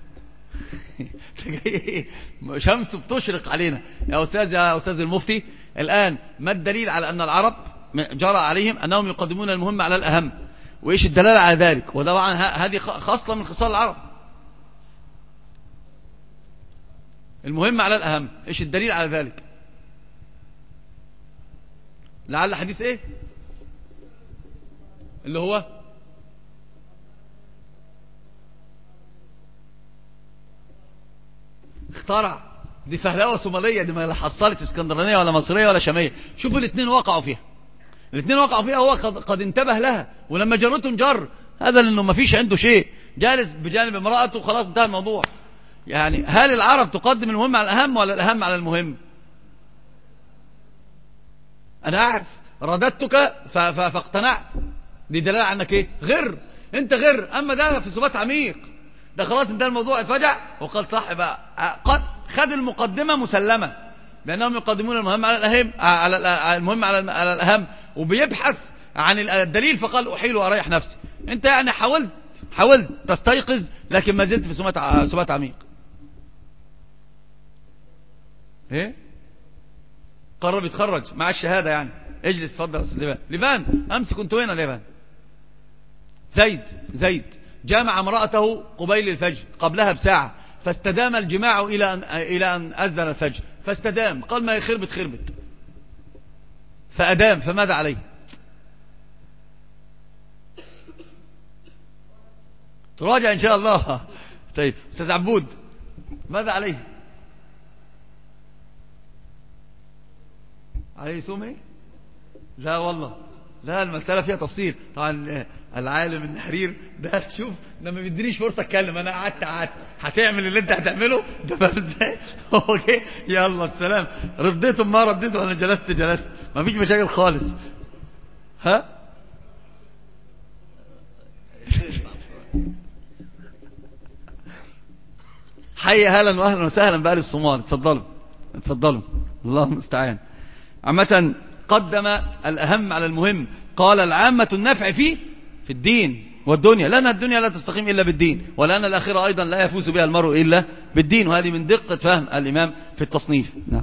A: شمس بتشرق علينا يا أستاذ المفتي. الآن ما الدليل على أن العرب جرى عليهم أنهم يقدمون المهم على الأهم؟ وإيش الدلالة على ذلك؟ وطبعا هذه خاصة من خصال العرب، المهم على الأهم. إيش الدليل على ذلك؟ لعل حديث إيه اللي هو اخترع؟ دي فهلوه صوماليه، دي ما حصلت اسكندرانيه ولا مصريه ولا شاميه. شوفوا الاثنين وقعوا فيها، هو قد انتبه لها، ولما جرتهم جر هذا لانه ما فيش عنده شيء، جالس بجانب امراته وخلاص انتهى الموضوع. يعني هل العرب تقدم المهم على الاهم ولا الاهم على المهم؟ انا اعرف رددتك فاقتنعت. دي دلاله عنك ايه؟ غر انت غر. اما ده في ثبات عميق، ده خلاص انتهى الموضوع، اتفجع وقال صح بقى. قد خد المقدمه مسلمه بانهم يقدمون المهم على الاهم، على المهم على الاهم، وبيبحث عن الدليل فقال احيل واريح نفسي. انت يعني حاولت تستيقظ لكن ما زلت في ثبات عميق. ايه قرب يتخرج مع الشهاده يعني. اجلس اتفضل يا استاذ لبان. امس كنت وين يا لبان؟ زيد جامع امرأته قبيل الفجر قبلها بساعة، فاستدام الجماع إلى أن أذن الفجر، فاستدام. قال ما هي خربت فأدام، فماذا عليه؟ تراجع إن شاء الله. طيب أستاذ عبود ماذا عليه؟ عليه يصوم ايه؟ لا والله لا المسألة فيها تفصيل طبعا. العالم النحرير ده شوف ده ما بيدينيش فرصة اتكلم، انا قعدت هتعمل اللي انت هتعمله ده، فاهم ازاي؟ اوكي يلا السلام، رديتم ما رديتم، انا جلست ما فيش مشاكل خالص. ها حي اهلا واهلا وسهلا بأهل الصومال، اتفضلوا الله المستعان. عامة قدم الأهم على المهم، قال العامة النفع في الدين والدنيا، لأن الدنيا لا تستقيم إلا بالدين، ولأن الآخرة أيضا لا يفوز بها المرء إلا بالدين، وهذه من دقة فهم الإمام في التصنيف. نعم.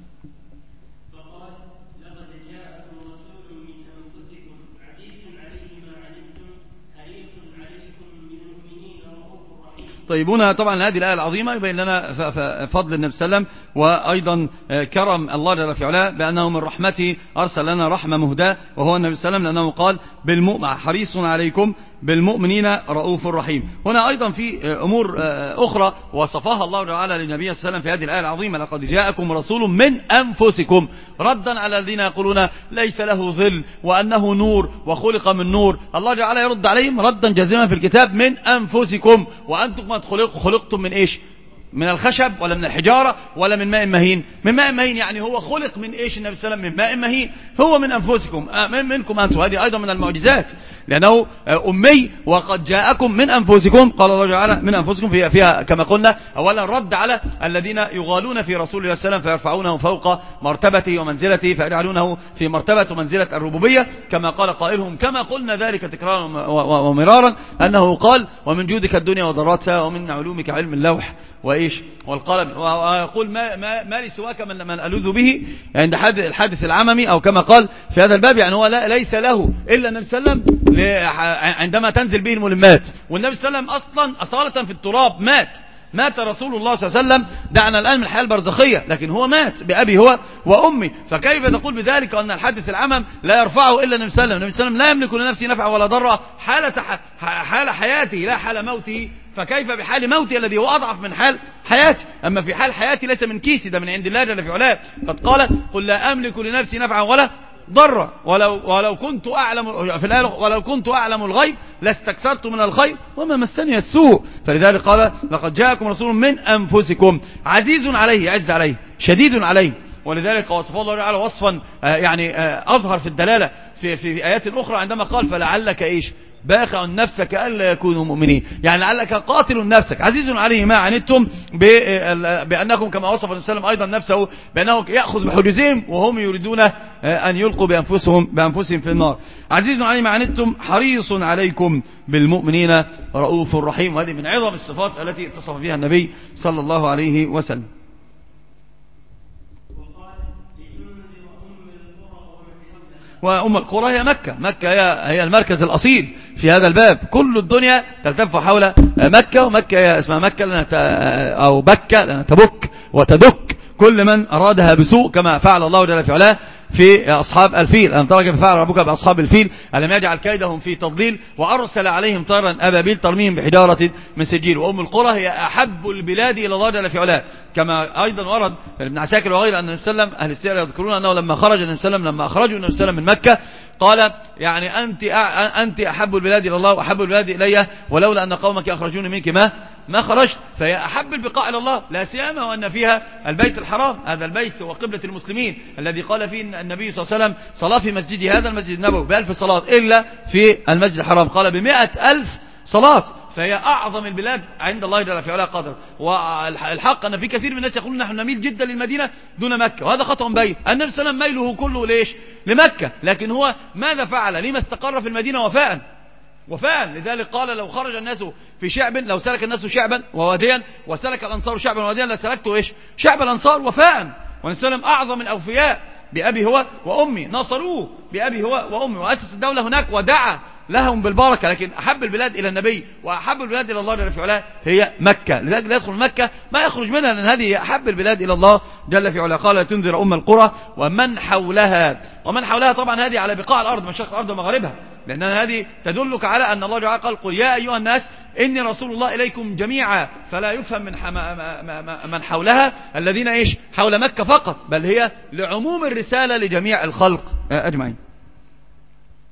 A: طيب هنا طبعا هذه الآية العظيمة يبين لنا فضل النبي صلى الله عليه وسلم، وأيضا كرم الله جل في علاه بأنه من رحمته أرسل لنا رحمة مهداة، وهو النبي صلى الله عليه وسلم، لأنه قال حريص عليكم بالمؤمنين رؤوف رحيم. هنا أيضا في أمور أخرى وصفها الله تعالى للنبي صلى الله عليه وسلم في هذه الآية العظيمة: لقد جاءكم رسول من أنفسكم، ردا على الذين يقولون ليس له ظل وأنه نور وخلق من نور. الله تعالى يرد عليهم ردا جازما في الكتاب: من أنفسكم، وأنتم قد خلقتم من إيش؟ من الخشب ولا من الحجارة ولا من ماء مهين؟ من ماء مهين، يعني هو خلق من إيش النبي صلى الله عليه وسلم؟ من ماء مهين. هو من أنفسكم، منكم أنتم، هذه أيضا من المعجزات، لأنه أمي. وقد جاءكم من أنفسكم، قال الله تعالى من أنفسكم، فيها كما قلنا أولا رد على الذين يغالون في رسول الله صلى الله عليه وسلم فيرفعونه فوق مرتبته ومنزلته، فيجعلونه في مرتبة ومنزلة الربوبية، كما قال قائلهم كما قلنا ذلك تكرارا ومرارا أنه قال: ومن جودك الدنيا وضراتها، ومن علومك علم اللوح وإيش والقلم. ويقول ما لي سواك من ألوذ به عند الحادث العممي، أو كما قال في هذا الباب، يعني هو ليس له إلا النبي صلى الله عليه وسلم عندما تنزل به الملمات. والنبي صلى الله عليه وسلم أصلا أصالة في التراب مات رسول الله صلى الله عليه وسلم، دعنا الآن من الحياة البرزخية، لكن هو مات بأبي هو وأمي. فكيف تقول بذلك أن الحادث العمم لا يرفعه إلا النبي صلى الله عليه وسلم؟ النبي صلى الله عليه وسلم لا يملك لنفسه نفعا ولا ضرا حال حياته لا حال موته، فكيف بحال موتي الذي هو أضعف من حال حياتي؟ أما في حال حياتي ليس من كيسي، ده من عند الله جل في علاه. قد قال: قل لا أملك لنفسي نفعا ولا ضرا ولو كنت أعلم في الآية: ولو كنت أعلم الغيب لاستكثرت من الخير وما مسني السوء. فلذلك قال: لقد جاءكم رسول من أنفسكم عزيز عليه، يعز عليه، شديد عليه. ولذلك وصفه الله تعالى وصفا يعني أظهر في الدلالة في آيات أخرى عندما قال: فلعلك إيش باخع نفسك ألا يكونوا مؤمنين، يعني لعلك قاتل نفسك. عزيز عليه ما عنتم، بأنكم كما وصف النبي صلى الله عليه وسلم أيضا نفسه بأنه يأخذ بحجزهم وهم يريدون أن يلقوا بأنفسهم في النار. عزيز عليه ما عنتم حريص عليكم بالمؤمنين رؤوف رحيم. وهذه من عظم الصفات التي اتصف بها النبي صلى الله عليه وسلم. وأم القرى هي مكة هي المركز الأصيل في هذا الباب. كل الدنيا تلتف حول مكة، ومكة هي اسمها مكة أو بكة لأنها تبك وتدك كل من أرادها بسوء، كما فعل الله جل في علاه في أصحاب الفيل: أن ترى كيف فعل ربك بأصحاب الفيل ألم يجعل كيدهم في تضليل وأرسل عليهم طيرا أبابيل ترميهم بحجارة من سجيل. وأم القرى هي أحب البلاد إلى الله جل في علاه، كما أيضا ورد ابن عساكر وغيره أن النبي صلى الله عليه وسلم، أهل السير يذكرون أنه لما خرج النبي صلى الله عليه وسلم، لما أخرجوا النبي صلى الله عليه وسلم من مكة، قال: يعني أنت أحب البلاد إلى الله وأحب البلاد إلي، ولولا أن قومك أخرجوني منك ما خرجت. فهي أحب البقاع إلى الله، لا سيما وأن فيها البيت الحرام، هذا البيت وقبلة المسلمين الذي قال فيه النبي صلى الله عليه وسلم: صلاة في مسجدي هذا المسجد النبوي ب1000 صلاة إلا في المسجد الحرام قال ب100,000 صلاة. فهي أعظم البلاد عند الله جل في علاه قدر. والحق أن في كثير من الناس يقولون نحن نميل جدا للمدينة دون مكة، وهذا خطأ بين. النبي صلى الله عليه وسلم ميله كله ليش؟ لمكة، لكن هو ماذا فعل؟ لما استقر في المدينة وفاء. لذلك قال: لو خرج الناس في شعب، لو سلك الناس شعبا وواديا وسلك الأنصار شعبا وواديا لسلكته إيش؟ شعب الأنصار وفاء. والنبي صلى الله عليه وسلم أعظم الأوفياء بأبي هو وأمي، ناصروه بأبي هو وأمي، وأسس الدولة هناك ودعا لهم بالبركة. لكن أحب البلاد إلى النبي وأحب البلاد إلى الله جل في علاه هي مكة. لذلك لا يدخل مكة ما يخرج منها، لأن هذه أحب البلاد إلى الله جل في علاه. قال: تنذر أم القرى ومن حولها طبعا هذه على بقاع الأرض، مشارق الأرض ومغاربها، لأن هذه تدلك على أن الله تعالى قال: يا أيها الناس إني رسول الله إليكم جميعا. فلا يفهم من حولها الذين إيش حول مكة فقط، بل هي لعموم الرسالة لجميع الخلق أجمعين.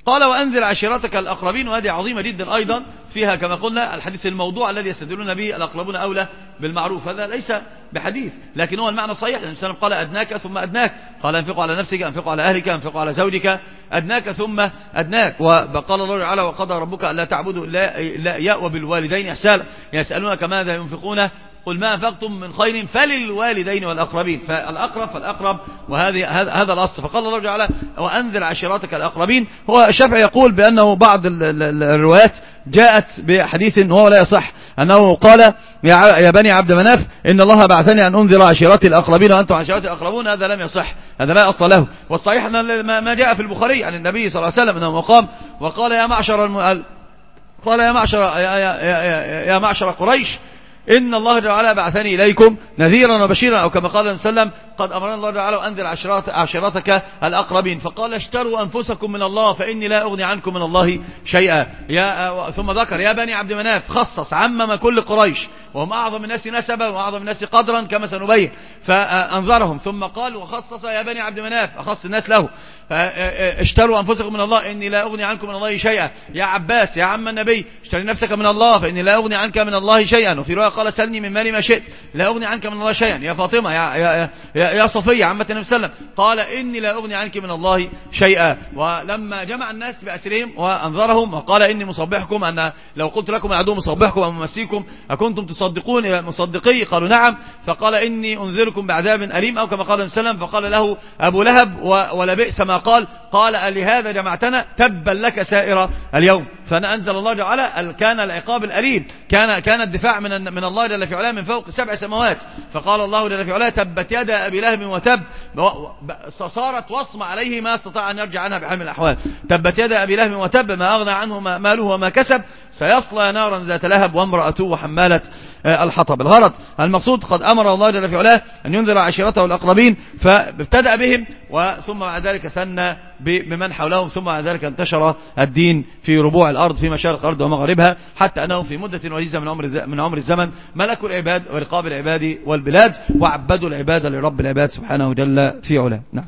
A: قال وأنذر عشيرتك الأقربين، وهذه عظيمة جدا أيضا، فيها كما قلنا الحديث الموضوع الذي يستدلون به الأقربون أولى بالمعروف، هذا ليس بحديث لكن هو المعنى صحيح، لأن الإنسان قال أدناك ثم أدناك، قال أنفق على نفسك، أنفق على أهلك، أنفق على زوجك، أدناك ثم أدناك. وقال الله تعالى وقضى ربك ألا تعبدوا إلا إياه وبالوالدين إحسانا يسألونك ماذا ينفقون قل ما أنفقتم من خير فللوالدين والأقربين، فالأقرب فالأقرب، هذا الأصل. فقال الله تعالى وأنذر عشيرتك الأقربين. هو الشافعي يقول بأنه بعض الروايات جاءت بحديث وهو لا يصح، أنه قال يا بني عبد مناف إن الله بعثني أن أنذر عشيرتي الأقربين وأنتم عشيرتي الأقربون، هذا لم يصح، هذا لا أصل له. والصحيح أن ما جاء في البخاري عن النبي صلى الله عليه وسلم أنه قام وقال يا معشر قريش إن الله تعالى بعثني إليكم نذيرا وبشيرا، أو كما قال النبي صلى الله عليه وسلم قد أمرنا الله تعالى وأنذر عشيرتك الأقربين. فقال اشتروا أنفسكم من الله فإني لا أغني عنكم من الله شيئا. ثم ذكر يا بني عبد مناف، خصص عمم كل قريش وهم أعظم الناس نسبا وأعظم الناس قدرا كما سنبين، فأنذرهم. ثم قال وخصص يا بني عبد مناف، أخص الناس له، اشتروا أنفسكم من الله إني لا أغني عنكم من الله شيئا. يا عباس يا عم النبي اشتري نفسك من الله فإني لا أغني عنك من الله شيئا. وفي رواية قال سلني من مالي ما شئت لا أغني عنك من الله شيئا. يا فاطمة يا صفية عمة النبي صلى الله عليه وسلم قال إني لا أغني عنك من الله شيئا. ولما جمع الناس بأسرهم وأنذرهم وقال إني مصبحكم، أن لو قلت لكم العدو مصبحكم أو ممسيكم أكنتم تصدقون مصدقي؟ قالوا نعم. فقال إني أنذركم بعذاب أليم، أو كما قال النبي صلى الله عليه وسلم فقال له أبو لهب ولبئس ما قال لهذا جمعتنا تبا لك سائر اليوم. فأنزل الله تعالى كان العقاب الأليم، كان الدفاع من الله جل في علاه من فوق 7 سماوات. فقال الله جل في علاه تبت يد أبي لهب وتب، صارت وصم عليه ما استطاع أن يرجع عنها بحال من الأحوال. تبت يد أبي لهب وتب ما أغنى عنه ماله وما كسب سيصلى نارا ذات لهب وامرأته وحمالة الحطب. الغرض المقصود قد أمر الله جل في علاه أن ينذر عشيرته الأقربين، فابتدأ بهم وثم بعد ذلك ثنى بمن حولهم، ثم بعد ذلك انتشر الدين في ربوع الأرض في مشارق الأرض ومغاربها، حتى أنه في مدة وجيزة من عمر الزمن ملكوا العباد ورقاب العباد والبلاد وعبدوا العباد لرب العباد سبحانه جل في علاه. نعم.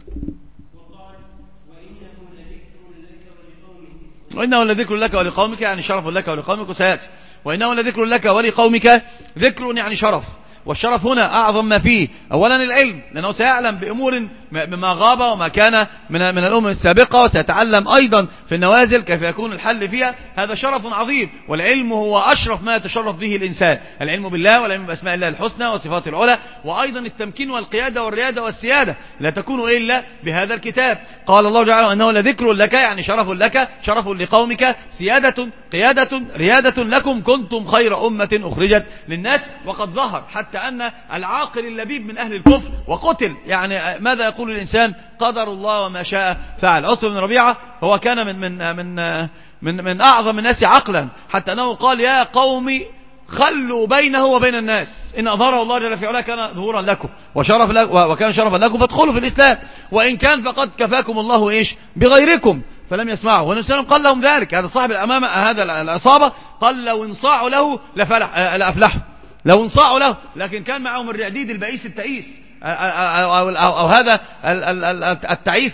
A: وإنه لذكر لك ولقومك، يعني شرف لك ولقومك، وسيأتي وإنه لذكر لك ولقومك، ذكر يعني شرف، والشرف هنا أعظم ما فيه أولا العلم، لأنه سيعلم بأمور مما غاب وما كان من الأمم السابقة، وسيتعلم أيضا في النوازل كيف يكون الحل فيها، هذا شرف عظيم. والعلم هو أشرف ما يتشرف به الإنسان، العلم بالله والعلم بأسماء الله الحسنى وصفاته العلى، وأيضا التمكين والقيادة والريادة والسيادة لا تكون إلا بهذا الكتاب. قال الله تعالى أنه لذكر لك، يعني شرف لك، شرف لقومك، سيادة قيادة ريادة لكم، كنتم خير أمة أخرجت للناس. وقد ظهر حتى أن العاقل اللبيب من أهل الكفر وقتل، يعني ماذا يقول الإنسان؟ قدر الله وما شاء فعل. عتبة بن ربيعة هو كان من أعظم الناس عقلا، حتى أنه قال يا قوم خلوا بينه وبين الناس، إن أظهره الله جل في علاه كان ظهورا لكم وشرف لكم وكان شرفا لكم فادخلوا في الإسلام، وإن كان فقد كفاكم الله إيش بغيركم. فلم يسمعوا، والنبي صلى الله عليه وسلم قال لهم ذلك. هذا صاحب الأمامة، هذا العصابة قال لو انصاعوا له لأفلحوا، لو انصاعوا له، لكن كان معهم الرعديد البئيس التئيس، أو هذا التعيس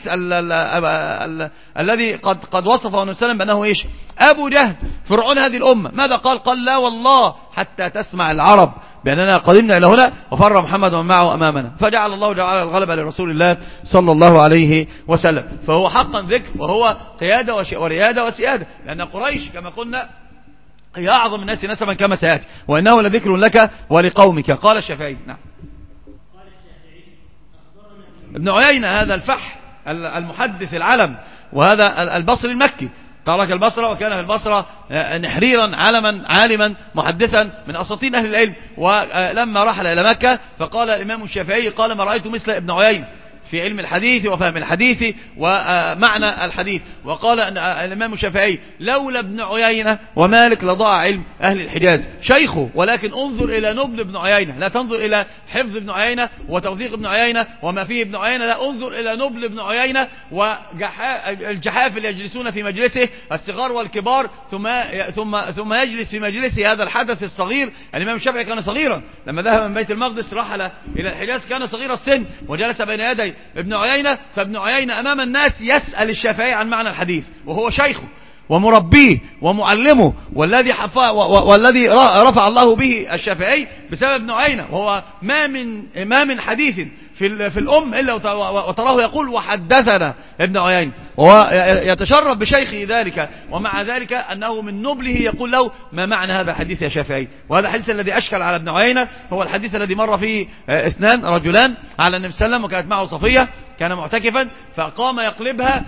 A: الذي قد وصفه النبي صلى الله عليه وسلم بأنه إيش؟ أبو جهل فرعون هذه الأمة. ماذا قال لا والله حتى تسمع العرب بأننا قدمنا إلى هنا وفر محمد ومن معه أمامنا، فجعل الله تعالى الغلبة لرسول الله صلى الله عليه وسلم. فهو حقا ذكر، وهو قيادة وريادة وسيادة، لأن قريش كما قلنا هي أعظم الناس نسبا كما سيأتي. وإنه لذكر لك ولقومك. قال الشافعي. نعم. ابن عيينة هذا الفح المحدث العلم، وهذا البصري المكي، ترك البصرة وكان في البصرة نحريرا عالما محدثا من أساطين أهل العلم. ولما رحل إلى مكة فقال الإمام الشافعي قال ما رأيت مثل ابن عيينة في علم الحديث وفهم الحديث ومعنى الحديث. وقال الإمام الشافعي لولا ابن عيينة ومالك لضاع علم أهل الحجاز. شيخه، ولكن انظر إلى نبل ابن عيينة، لا تنظر إلى حفظ ابن عيينة وتوثيق ابن عيينة وما فيه ابن عيينة، لا، انظر إلى نبل ابن عيينة والجحاف اللي يجلسون في مجلسه الصغار والكبار، ثم يجلس في مجلسه هذا الحدث الصغير. الإمام الشافعي كان صغيرا لما ذهب من بيت المقدس، رحل إلى الحجاز، كان صغير السن وجلس بين يدي ابن عيينة، فابن عيينة أمام الناس يسأل الشافعي عن معنى الحديث وهو شيخه ومربيه ومعلمه، والذي رفع الله به الشافعي بسبب ابن عيينة. وهو ما من حديث في الأم إلا وتراه يقول وحدثنا ابن عيينة، وهو يتشرف بشيخه ذلك، ومع ذلك أنه من نبله يقول له ما معنى هذا الحديث يا شافعي. وهذا الحديث الذي أشكل على ابن عيينة هو الحديث الذي مر فيه اثنان رجلان على النبي صلى الله عليه وسلم، وكانت معه صفية، كان معتكفا فقام يقلبها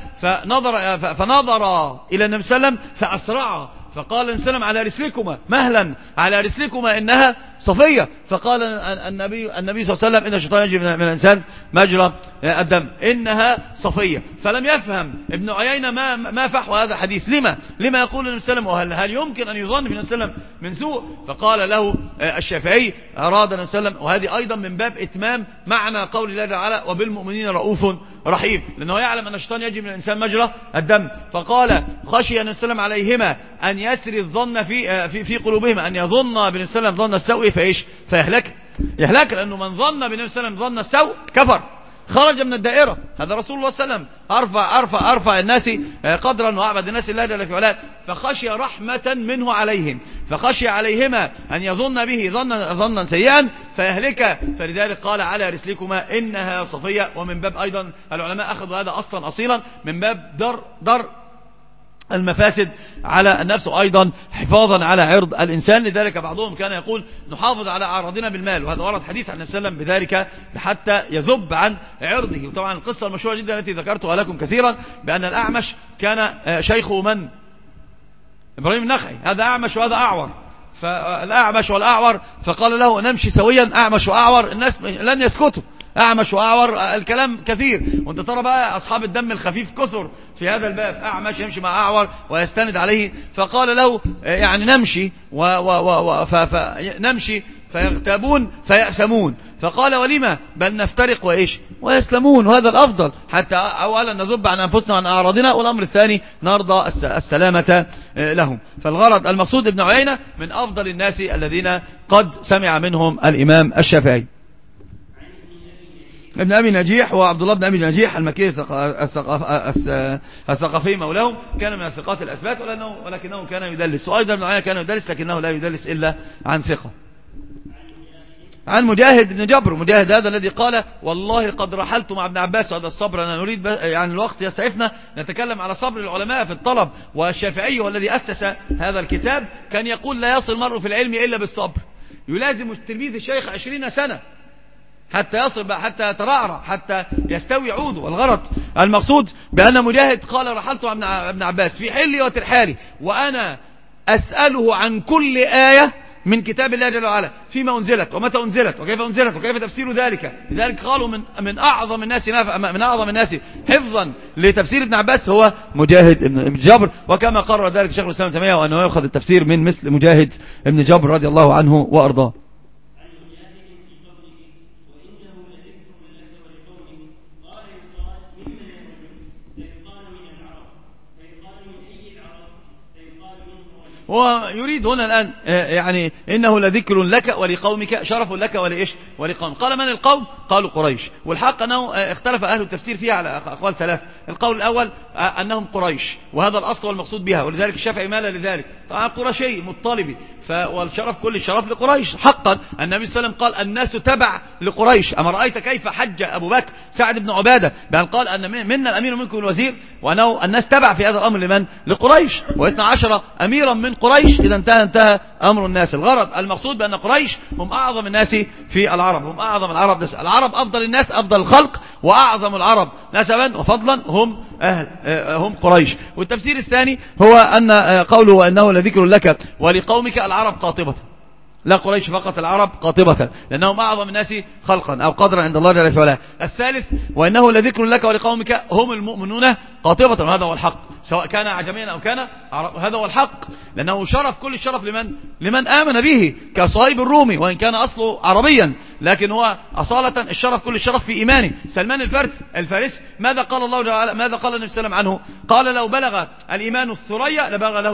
A: فنظر إلى النبي صلى الله عليه وسلم فأسرع، فقال النبي صلى الله عليه وسلم على رسلكما مهلا، على رسلكما إنها صفية. فقال النبي صلى الله عليه وسلم إن الشيطان يجري من الإنسان مجرى الدم، إنها صفية. فلم يفهم ابن عيينة ما فحوى هذا الحديث، لما يقول النبي صلى الله عليه وسلم، هل يمكن أن يظن في النبي صلى الله عليه وسلم من سوء؟ فقال له الشافعي أراد النبي صلى الله عليه وسلم، وهذه أيضا من باب إتمام معنى قول الله تعالى وبالمؤمنين رؤوف رحيم، لأنه يعلم أن الشيطان يجري من الإنسان مجرى الدم. فقال خشي النبي صلى الله عليه وسلم عليهما أن يسري الظن في قلوبهما، أن يظن بالنبي صلى الله عليه وسلم ظن السوء فيهلك، لأنه من ظن بالنبي صلى الله عليه وسلم ظن السوء كفر، خرج من الدائرة. هذا رسول الله صلى الله عليه وسلم أرفع الناس قدرا وأعبد الناس الله جل في علاه، فخشي رحمة منه عليهم، فخشي عليهما أن يظن به ظنا سيئا فيهلك، فلذلك قال على رسلكما إنها صفية. ومن باب أيضا العلماء أخذوا هذا أصلا أصيلا من باب در المفاسد على النفس، وأيضا حفاظا على عرض الإنسان. لذلك بعضهم كان يقول نحافظ على أعراضنا بالمال، وهذا ورد حديث عن النبي صلى الله عليه وسلم بذلك حتى يذب عن عرضه. وطبعا القصة المشهورة جدا التي ذكرتها لكم كثيرا بأن الأعمش كان شيخه من؟ إبراهيم النخعي، هذا أعمش وهذا أعور، فالأعمش والأعور فقال له نمشي سويا أعمش وأعور، الناس لن يسكتوا، أعمش وأعور الكلام كثير، وانت ترى بقى أصحاب الدم الخفيف كثر في هذا الباب، أعمش يمشي مع أعور ويستند عليه. فقال له يعني نمشي نمشي فيغتابون فيأسمون، فقال ولما بل نفترق ويسلمون، وهذا الأفضل حتى أولا نذب عن أنفسنا وعن أعراضنا، والأمر الثاني نرضى السلامة لهم. فالغرض المقصود ابن عيينة من أفضل الناس الذين قد سمع منهم الإمام الشافعي. ابن أبي نجيح وعبد الله بن أبي نجيح المكي الثقفي مولاهم، كان من الثقات الأثبات ولكنه كان يدلس، وأيضا ابن عيينة كان يدلس لكنه لا يدلس إلا عن ثقة. عن مجاهد بن جبر، مجاهد هذا الذي قال والله قد رحلت مع ابن عباس، وهذا الصبر أنا نريد يعني الوقت يسعفنا نتكلم على صبر العلماء في الطلب. والشافعي والذي أسس هذا الكتاب كان يقول لا يصل المرء في العلم إلا بالصبر، يلازم التلميذ الشيخ 20 سنة حتى يصل حتى يترعرع حتى يستوي عوده. والغرض المقصود بأن مجاهد قال رحلت مع ابن عباس في حلي وترحالي وأنا أسأله عن كل آية من كتاب الله جل وعلا فيما أنزلت ومتى أنزلت وكيف أنزلت وكيف تفسير ذلك. لذلك قالوا من أعظم الناس حفظا لتفسير ابن عباس هو مجاهد ابن جبر، وكما قرر ذلك شيخ الإسلام ابن تيمية وأنه يأخذ التفسير من مثل مجاهد ابن جبر رضي الله عنه وأرضاه. ويريد هنا الآن يعني إنه لذكر لك ولقومك شرف لك ولقوم. قال من القوم؟ قالوا قريش. والحق أنه اختلف أهل التفسير فيها على أقوال ثلاث. القول الأول أنهم قريش، وهذا الأصل والمقصود بها، ولذلك الشافعي مال لذلك، طبعا قرشي مطلبي، والشرف كل الشرف لقريش. حقا النبي صلى الله عليه وسلم قال الناس تبع لقريش. أما رأيت كيف حج أبو بكر سعد بن عبادة بأن قال أن منا الأمير ومنكم الوزير، وأنه الناس تبع في هذا الأمر لمن؟ لقريش، و12 أميرا من قريش. إذا انتهى أمر الناس. الغرض المقصود بأن قريش هم أعظم الناس في العرب، هم أعظم العرب نسبا. العرب أفضل الناس، أفضل الخلق، وأعظم العرب نسبا وفضلا هم قريش. والتفسير الثاني هو أن قوله وأنه لذكر لك ولقومك العرب قاطبة، لا قريش فقط، العرب قاطبة، لأنهم أعظم الناس خلقا أو قدرا عند الله جل وعلا. الثالث وإنه لذكر لك ولقومك هم المؤمنون قاطبة، وهذا هو الحق سواء كان عجميا أو كان هذا هو الحق، لأنه شرف كل الشرف لمن آمن به كصهيب الرومي، وإن كان أصله عربيا لكن هو أصالة الشرف كل الشرف في إيمانه. سلمان الفارسي ماذا قال الله تعالى، ماذا قال النبي صلى الله عليه وسلم عنه؟ قال لو بلغ الإيمان الثريا لبلغ له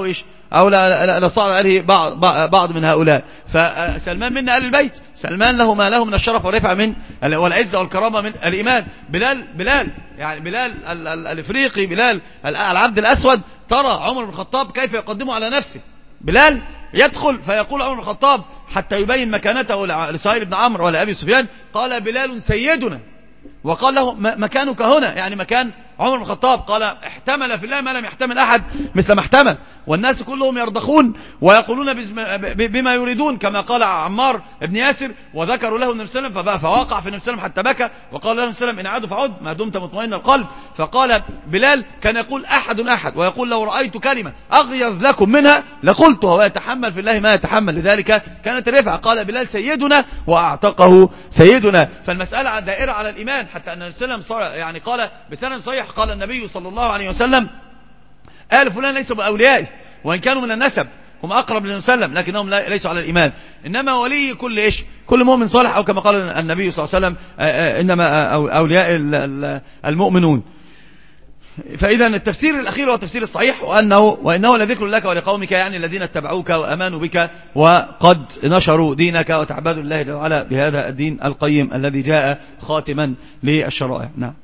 A: أو لا صعد عليه بعض من هؤلاء. فسلمان منا آل البيت، سلمان له ما له من الشرف والرفعة من والعزة والكرامة من الإيمان. بلال يعني بلال الإفريقي، بلال العبد الأسود، ترى عمر بن الخطاب كيف يقدمه على نفسه. بلال يدخل فيقول عمر بن الخطاب حتى يبين مكانته لسهيل بن عمرو ولا أبي سفيان، قال بلال سيدنا، وقال له مكانك هنا، يعني مكان عمر بن الخطاب. قال احتمل في الله ما لم يحتمل أحد مثل ما احتمل، والناس كلهم يرضخون ويقولون بما يريدون، كما قال عمار بن ياسر، وذكروا له النبي صلى الله عليه وسلم فوقع في النبي صلى الله عليه وسلم حتى بكى، وقال له النبي صلى الله عليه وسلم إن عادوا فعد ما دمت مطمئن القلب. فقال بلال كان يقول أحد ويقول لو رأيت كلمة أغيظ لكم منها لقلتها، ويتحمل في الله ما يتحمل، لذلك كانت الرفعة. قال بلال سيدنا وأعتقه سيدنا. فالمسألة دائرة على الإيمان، حتى أن النبي صلى الله عليه وسلم يعني قال بسند صحيح، قال النبي صلى الله عليه وسلم آل فلان ليسوا بأوليائي وإن كانوا من النسب، هم أقرب للنبي صلى الله عليه وسلم لكنهم ليسوا على الإيمان، إنما ولي كل مؤمن صالح، أو كما قال النبي صلى الله عليه وسلم إنما أولياء المؤمنون. فإذا التفسير الأخير هو التفسير الصحيح، وإنه لذكر لك ولقومك، يعني الذين اتبعوك وأمانوا بك وقد نشروا دينك وتعبدوا الله جل وعلا بهذا الدين القيم الذي جاء خاتما للشرائع. نعم.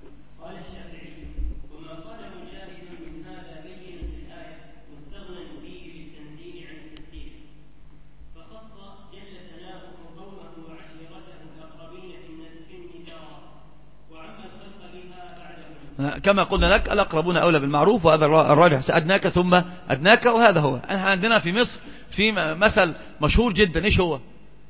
A: كما قلنا لك الأقربون أولى بالمعروف، وهذا الراجح سأدناك ثم أدناك، وهذا هو. احنا عندنا في مصر في مثل مشهور جدا، ايش هو؟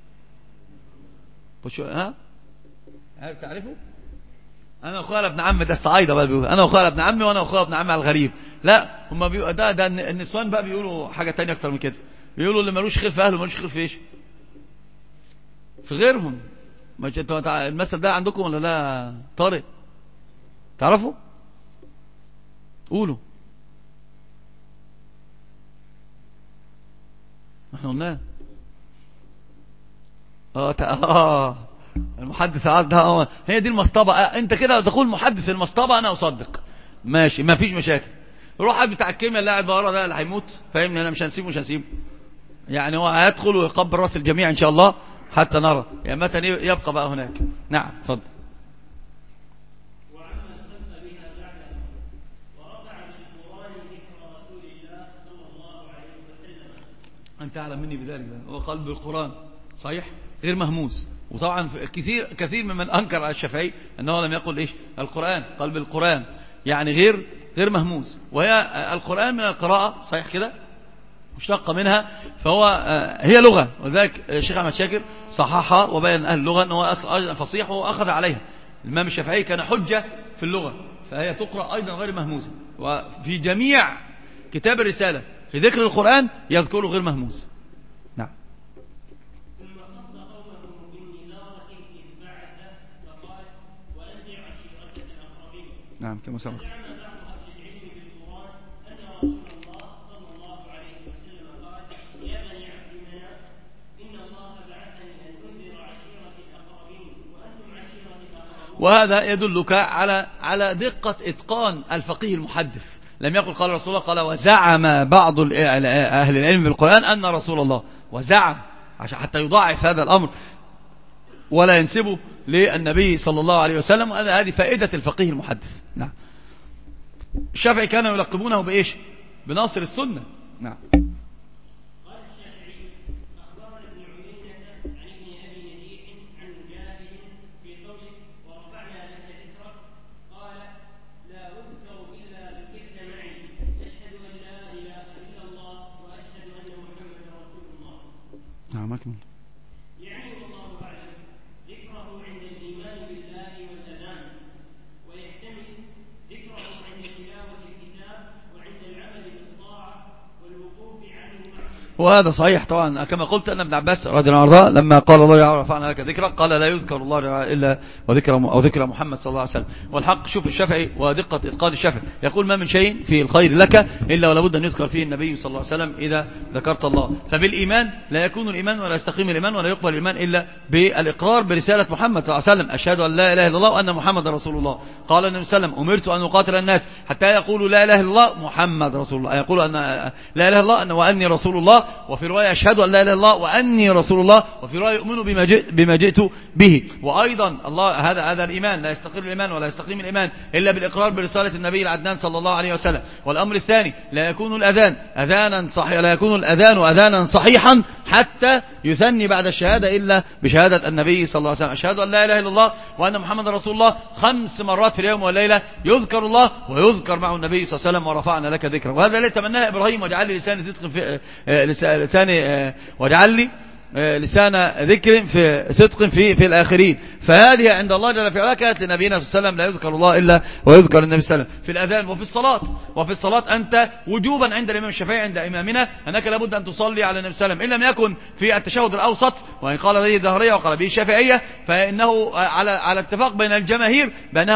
A: ها تعرفه؟ انا اخويا ابن عمي، ده الصعايده بقى بيقول انا اخويا ابن عمي وانا اخويا ابن عمي على الغريب. لا هم بيقولوا ده النسوان بقى بيقولوا حاجه تانية اكتر من كده، بيقولوا اللي ملوش خير في اهله ملوش خير في ايش؟ في غيرهم. مش المثل ده عندكم ولا لا؟ طارق تعرفوا؟ قولوا. احنا قلناه. المحدث ده هي دي المصطبة. انت كده تقول محدث المصطبة انا اصدق ماشي، ما فيش مشاكل. روح قاعد بتاع الكيمياء اللي قاعد بره ده اللي هيموت، فاهمني؟ انا مش هنسيبه يعني هو هيدخل ويقبل راس الجميع ان شاء الله حتى نرى، يعني متى يبقى بقى هناك. نعم اتفضل. أنت أعلم مني بذلك. هو قلب القرآن صحيح غير مهموس، وطبعا كثير ممن أنكر على الشافعي أنه لم يقل إيش القرآن، قلب القرآن يعني غير مهموس، وهي القرآن من القراءة صحيح كده مشتقة منها، فهو هي لغة، وذلك الشيخ أحمد شاكر صححها وبين أهل اللغة أنه فصيح وأخذ عليها. الإمام الشافعي كان حجة في اللغة، فهي تقرأ أيضا غير مهموسة، وفي جميع كتاب الرسالة في ذكر القرآن يذكره غير مهموس. نعم. ثم خص قومه بالنذارة إذ بعث فقال وأنذر عشيرتك الأقربين. نعم كما سمع. زعم بعض أهل العلم بالقرآن أن رسول الله صلى الله عليه وسلم قال يا بني عبد مناف إن الله بعثني أن أنذر عشيرتي الأقربين وأنتم عشيرتي الأقربين. وهذا يدلك على دقة إتقان الفقيه المحدث. لم يقل قال رسول الله، قال وزعم بعض أهل العلم بالقرآن أن رسول الله، وزعم عشان حتى يضاعف هذا الأمر ولا ينسبه للنبي صلى الله عليه وسلم. هذه فائدة الفقيه المحدث. نعم. الشافعي كانوا يلقبونه بإيش؟ بناصر السنة. نعم. نعم أكمل. يعني والله أعلم ذكره عند الإيمان بالله والأذان، ويحتمل ذكره عند تلاوة الكتاب وعند العمل بالطاعة والوقوف وهذا صحيح طبعا كما قلت أن ابن عباس رضي الله عنه لما قال الله يعرف رفعنا لك ذكرى قال لا يذكر الله إلا وذكر محمد صلى الله عليه وسلم. والحق شوف الشافعي ودقة إتقان الشافعي يقول ما من شيء في الخير لك إلا ولابد أن يذكر فيه النبي صلى الله عليه وسلم إذا ذكرت الله. فبالإيمان لا يكون الإيمان ولا يستقيم الإيمان ولا يقبل الإيمان إلا بالإقرار برسالة محمد صلى الله عليه وسلم. أشهد أن لا إله إلا الله وأن محمد رسول الله. قال النبي صلى الله عليه وسلم أمرت أن أقاتل الناس حتى يقولوا لا إله إلا الله محمد رسول الله، يقول أن لا إله إلا الله وأني رسول الله، وفي رواية أشهد أن لا إله إلا الله وأني رسول الله، وفي رواية يؤمن بما جئت به. وأيضا الله هذا الإيمان لا يستقيم الإيمان ولا يستقيم الإيمان إلا بالإقرار برسالة النبي العدنان صلى الله عليه وسلم. والأمر الثاني لا يكون الأذان أذانا صحيحا حتى يثني بعد الشهادة إلا بشهادة النبي صلى الله عليه وسلم. أشهد أن لا إله إلا الله وأن محمد رسول الله 5 مرات في اليوم والليلة يذكر الله ويذكر معه النبي صلى الله عليه وسلم ورفعنا لك ذكره. وهذا اللي تمناه إبراهيم واجعل لي لسان ذكر في صدق في الآخرين. فهذه عند الله جل في علا كانت لنبينا صلى الله عليه وسلم لا يذكر الله إلا ويذكر النبي صلى الله عليه وسلم في الأذان وفي الصلاة أنت وجوبا عند الإمام الشافعي عند إمامنا أنك لابد أن تصلي على النبي صلى الله عليه وسلم إن لم يكن في التشهد الأوسط، وإن قال به الظهرية وقال به الشافعية فإنه على اتفاق بين الجماهير بأنها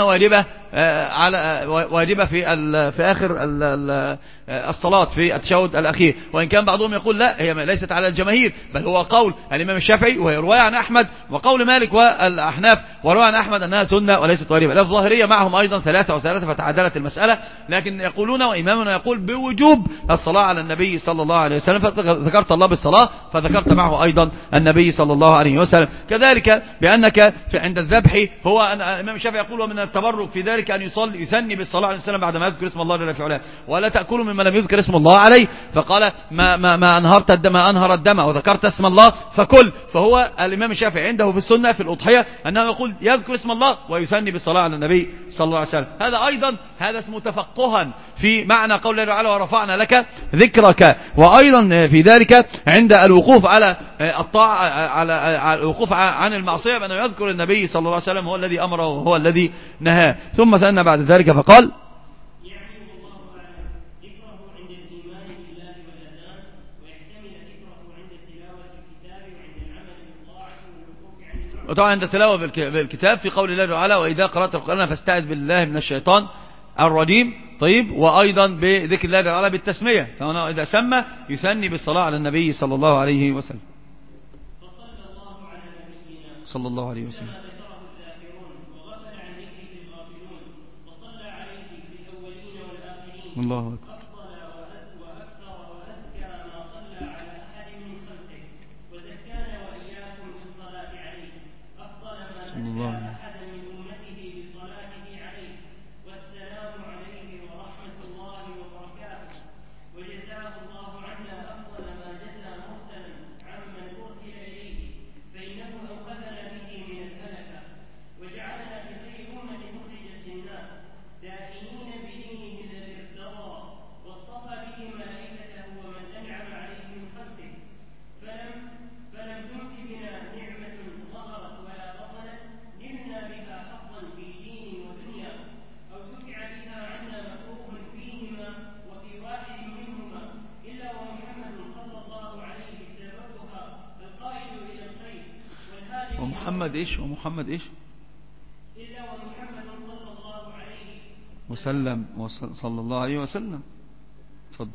A: واجبة في آخر الصلاة في التشهد الأخير. وإن كان بعضهم يقول لا هي ليست على الجماهير بل هو قول الإمام الشافعي وهي رواية عن أحمد وقول مالك والأحناف ورواية عن أحمد أنها سنة وليست واجبة. الظاهرية معهم أيضا 3 فتعادلت المسألة، لكن يقولون وإمامنا يقول بوجوب الصلاة على النبي صلى الله عليه وسلم. فذكرت الله بالصلاة فذكرت معه أيضا النبي صلى الله عليه وسلم. كذلك بأنك عند الذبح هو أن الإمام الشافعي يقول ومن التبرك في ذلك أن يثني بالصلاة عليه وسلم بعد ما يذكر اسم الله جل في علاه ولا تأكلوا مما لم يذكر اسم الله عليه. فقال ما أنهر الدم وذكرت اسم الله فكل. فهو الإمام الشافعي عنده في السنة في الأضحية أنه يقول يذكر اسم الله ويثني بالصلاة على النبي صلى الله عليه وسلم. هذا اسمه تفقها في معنى قول الله تعالى ورفعنا لك ذكرك. وأيضا في ذلك عند الوقوف على الطاعة على الوقوف عن المعصية بأنه يذكر النبي صلى الله عليه وسلم هو الذي أمره وهو الذي نهاه. ثم ثنى بعد ذلك فقال وطبعا عند التلاوة بالكتاب في قول الله تعالى وإذا قرأت القرآن فاستعذ بالله من الشيطان الرجيم. طيب وأيضا بذكر الله تعالى بالتسمية فهنا إذا سمى يثني بالصلاة على النبي صلى الله عليه وسلم صلى الله عليه وسلم. الله أكبر. صلى الله عليه وسلم. ومحمد إيش إلا ومحمد صلى الله عليه وسلم صلى الله عليه وسلم. تفضل.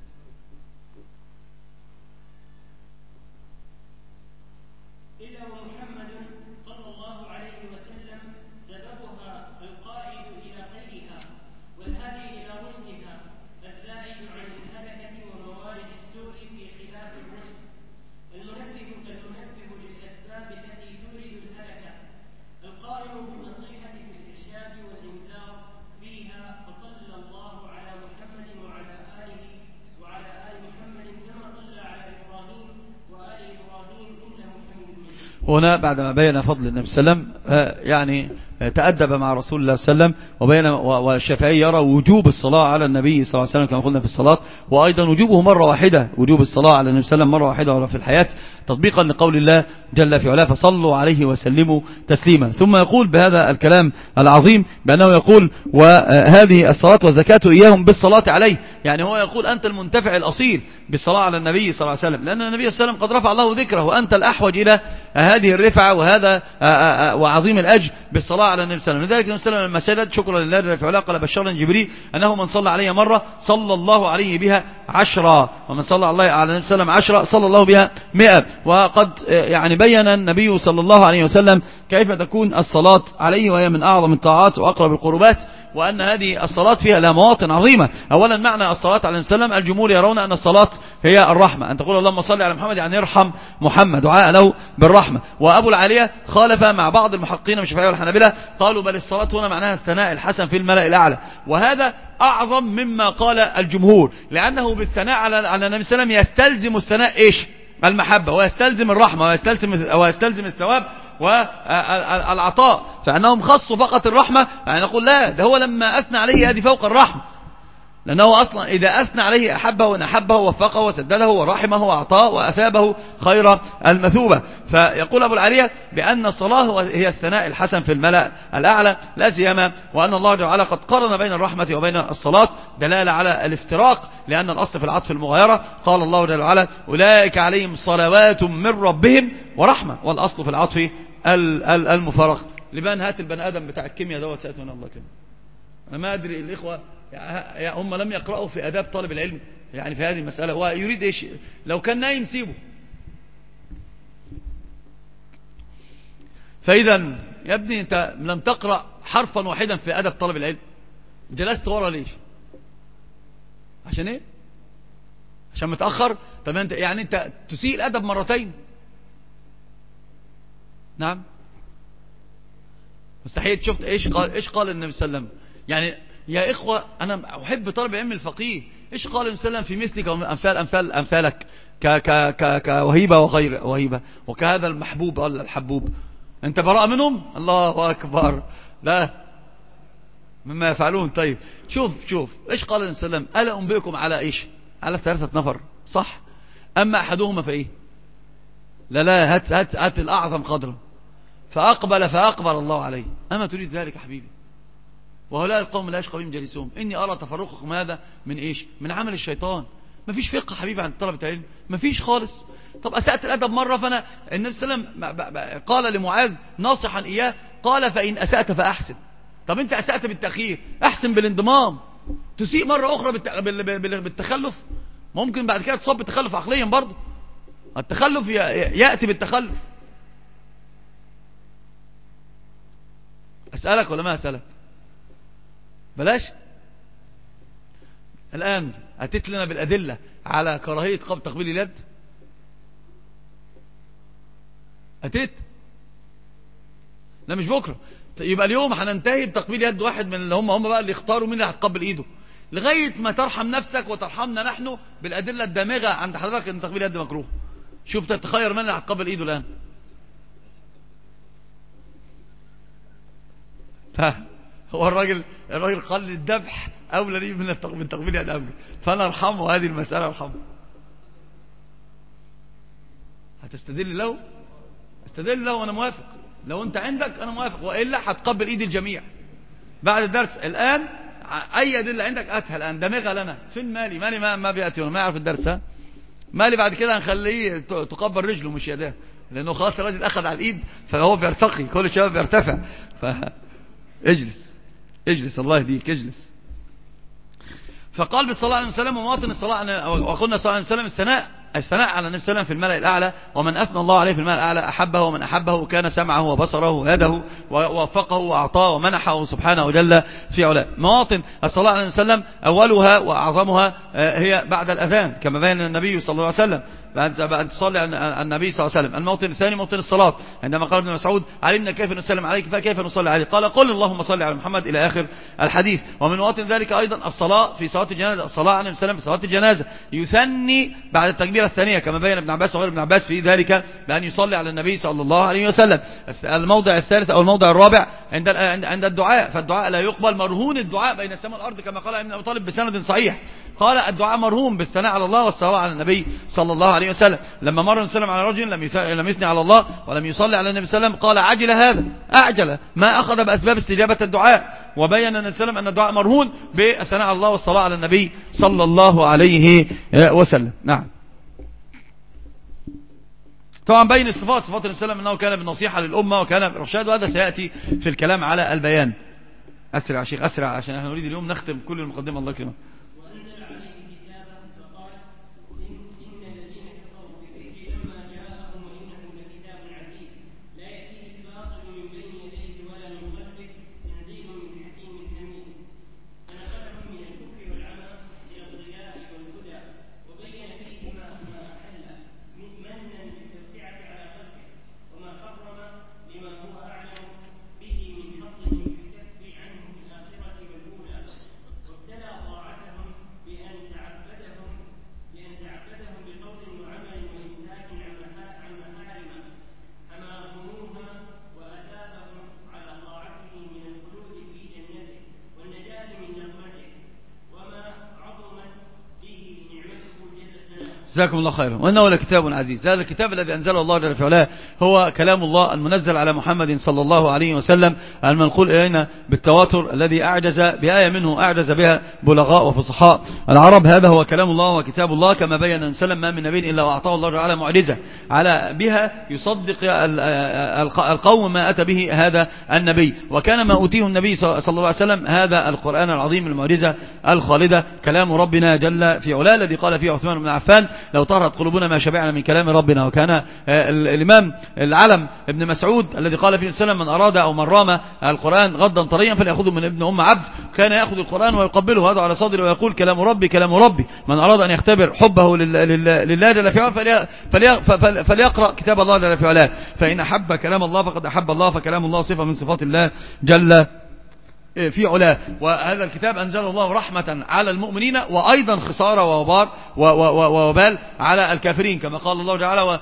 A: إلا ومحمد صلى الله عليه وسلم سببها القائد إلى خيرها والهادي إلى رشدها الزائد عن الهلكة وموارد السوء في خلاف الرشد المنبه للأسباب التي تورد الهلكة القائم بالنصيحة في الإرشاد والإنذار فيها. فصلى الله على محمد وعلى آله وعلى آل محمد كما صلى على إبراهيم وآل إبراهيم إنه حميد مجيد. هنا بعدما بين فضل النبي صلى الله عليه وسلم يعني تأدب مع رسول الله صلى الله عليه وسلم وبين والشافعي يرى وجوب الصلاة على النبي صلى الله عليه وسلم كما قلنا في الصلاة، وأيضا وجوبه مرة واحدة وجوب الصلاة على النبي صلى الله عليه وسلم مرة واحدة ولا في الحياة تطبيقا لقول الله جل في علاه فصلوا عليه وسلموا تسليما. ثم يقول بهذا الكلام العظيم بأنه يقول وهذه الصلاة وزكاة إياهم بالصلاة عليه يعني هو يقول أنت المنتفع الأصيل بالصلاة على النبي صلى الله عليه وسلم، لأن النبي صلى الله عليه وسلم قد رفع الله ذكره، وأنت الأحوج إلى هذه الرفعة وهذا وعظيم الأجر بالصلاة على النبي صلى الله عليه وسلم. لذلك النبي صلى الله عليه وسلم لما سجد شكرا لله رفع الله قال بشرني جبريل أنه من صلى عليه مرة صلى الله عليه بها 10، ومن صلى الله على النبي صلى الله عليه وسلم 10 صلى الله بها 100. وقد يعني بين النبي صلى الله عليه وسلم كيف تكون الصلاة عليه، وهي من أعظم الطاعات وأقرب القربات، وأن هذه الصلاة فيها لها مواطن عظيمة. أولا معنى الصلاة على النبي صلى الله عليه وسلم، الجمهور يرون أن الصلاة هي الرحمة، أن تقول اللهم صل على محمد يعني ارحم محمد، دعاء له بالرحمة. وأبو العالية خالف مع بعض المحققين من الشافعية والحنابلة، قالوا بل الصلاة هنا معناها الثناء الحسن في الملأ الأعلى، وهذا أعظم مما قال الجمهور، لأنه بالثناء على النبي صلى الله عليه وسلم يستلزم الثناء إيش؟ المحبة، ويستلزم الرحمة، ويستلزم الثواب والعطاء. فأنهم خصوا فقط الرحمة، يعني نقول لا، ده هو لما أثنى عليه هذه فوق الرحمة، لأنه أصلا إذا أثنى عليه أحبه ونحبه ووفقه وسدده ورحمه وأعطاه وأثابه خير المثوبة. فيقول أبو العالية بأن الصلاة هي الثناء الحسن في الملأ الأعلى، لا سيما وأن الله تعالى قد قرن بين الرحمة وبين الصلاة دلالة على الافتراق، لأن الأصل في العطف المغايرة. قال الله جل وعلا أولئك عليهم صلوات من ربهم ورحمة، والأصل في العطف المفارقة. لبان هات البني آدم بتاع الكيمياء دوت سألت من الله كيمياء، أنا ما أدري الإخوة هم لم يقرأوا في أداب طالب العلم يعني في هذه المسألة، هو يريد إيش؟ لو كان نايم سيبه. فإذا يا ابني أنت لم تقرأ حرفا واحدا في أدب طالب العلم، جلست ورا ليش؟ عشان إيه؟ عشان متأخر؟ طب أنت يعني أنت تسيء الأدب مرتين؟ نعم مستحيل. شفت إيش قال النبي صلى الله عليه وسلم؟ يعني يا إخوة أنا أحب طالب العلم الفقيه. إيش قال النبي صلى الله عليه وسلم في مثلك أمثالك كوهيبة وغير وهيبة وكهذا المحبوب ولا الحبوب، أنت براء منهم؟ الله أكبر، لا مما يفعلون. طيب شوف إيش قال النبي صلى الله عليه وسلم؟ ألا أنبئكم على إيش؟ على 3 نفر، صح؟ أما أحدهما فإيه؟ لا هات الأعظم قدرا، فأقبل الله عليه. أما تريد ذلك حبيبي؟ وهؤلاء القوم لا يشقى بهم جليسهم. إني أرى تفرقكم هذا من إيش؟ من عمل الشيطان. مفيش فقه حبيبي عند طلبة العلم، مفيش خالص. طب أسأت الأدب مرة، فأنا النبي صلى الله عليه وسلم قال لمعاذ ناصحا إياه، قال فإن أسأت فأحسن. طب أنت أسأت بالتأخير، أحسن بالانضمام. تسيء مرة أخرى بالتخلف، ممكن بعد كده تصاب بالتخلف عقليا برضه. التخلف يأتي بالتخلف. أسألك ولا ما أسألك؟ بلاش. الآن أتيت لنا بالأدلة على كراهية قبل تقبيل اليد، أتيت؟ لا مش بكرة، يبقى اليوم هننتهي بتقبيل يد واحد من اللي هم بقى اللي يختاروا مين اللي هتقبل ايده، لغاية ما ترحم نفسك وترحمنا نحن بالأدلة الدامغة عند حضرتك ان تقبيل يد مكروه. شوف تتخير من اللي هتقبل ايده الآن. هو الراجل قال لي الذبح أولى لي من تقبيل يد أمي، فأنا أرحمه، هذه المسألة أرحمه. هتستدل له؟ استدل له وأنا موافق. لو أنت عندك أنا موافق، وإلا هتقبل إيد الجميع بعد الدرس. الآن أي أدلة عندك أتها الآن دمغها لنا. فين مالي ما بيأتي ما يعرف الدرس، ها مالي بعد كده هنخليه تقبل رجله مش يداه، لأنه خلاص الراجل أخذ على الإيد فهو بيرتقي، كل شوية بيرتفع. اجلس الله يهديك، اجلس. فقال بالصلاة عليه وسلم ومواطن الصلاة، وقلنا صلى الله عليه وسلم الثناء على النبي صلى الله عليه وسلم في الملأ الأعلى، ومن أثنى الله عليه في الملأ الأعلى أحبه، ومن أحبه كان سمعه وبصره ويده ووفقه وأعطاه ومنحه سبحانه وجل في علاه. مواطن الصلاة عليه وسلم أولها وأعظمها هي بعد الأذان، كما بين النبي صلى الله عليه وسلم بأن تصلي على النبي صلى الله عليه وسلم. الموطن الثاني موطن الصلاة، عندما قال ابن مسعود علمنا كيف نسلم عليك فكيف نصلي عليك، قال قل اللهم صل على محمد إلى آخر الحديث. ومن مواطن ذلك أيضا الصلاة في صلاة الجنازة، الصلاة على النبي صلى الله عليه وسلم في صلاة الجنازة يثني بعد التكبيرة الثانية، كما بين ابن عباس وغير ابن عباس في ذلك بأن يصلي على النبي صلى الله عليه وسلم. الموضع الثالث أو الموضع الرابع عند الدعاء، فالدعاء لا يقبل مرهون الدعاء بين السماء والأرض، كما قال ابن أبي طالب بسند صحيح، قال الدعاء مرهون بالثناء على الله والصلاة على النبي صلى الله عليه وسلم. لما مر وسلم على رجل لم يثني على الله ولم يصلي على النبي صلى الله عليه وسلم قال عجل هذا، أعجل ما أخذ بأسباب استجابة الدعاء، وبين النبي صلى الله عليه وسلم أن الدعاء مرهون بالثناء على الله والصلاة على النبي صلى الله عليه وسلم. نعم. طبعا بين الصفات، صفات النبي صلى الله عليه وسلم أنه كان بالنصيحة للأمة وكان بالرشاد، وهذا سيأتي في الكلام على البيان. أسرع يا شيخ أسرع، عشان احنا نريد اليوم نختم كل المقدمة. الله يكرمك. جزاكم الله خيرا. وإنه لكتاب عزيز. هذا الكتاب الذي أنزله الله جل في علاه هو كلام الله المنزل على محمد صلى الله عليه وسلم، المنقول إلينا بالتواتر، الذي أعجز بآية منه أعجز بها بلغاء وفصحاء العرب. هذا هو كلام الله وكتاب الله، كما بين النبي صلى الله عليه وسلم ما من نبي إلا وأعطاه الله تعالى معجزة على بها يصدق القوم ما أتى به هذا النبي. وكان ما أوتيه النبي صلى الله عليه وسلم هذا القرآن العظيم المعجزة الخالدة، كلام ربنا جل في علاه، الذي قال فيه عثمان بن عفان لو طهرت قلوبنا ما شبعنا من كلام ربنا. وكان الإمام العلم ابن مسعود الذي قال فيه وسلم من أراد أو من رام القرآن غضا طريا فليأخذه من ابن أم عبد، كان يأخذ القرآن ويقبله هذا على صدره ويقول كلام ربي كلام ربي. من أراد أن يختبر حبه لله جل في علاه فليقرأ كتاب الله جل في علاه، فإن أحب كلام الله فقد أحب الله، فكلام الله صفة من صفات الله جل في علاه. وهذا الكتاب أنزله الله رحمة على المؤمنين وأيضا خسارة ووبال على الكافرين، كما قال الله تعالى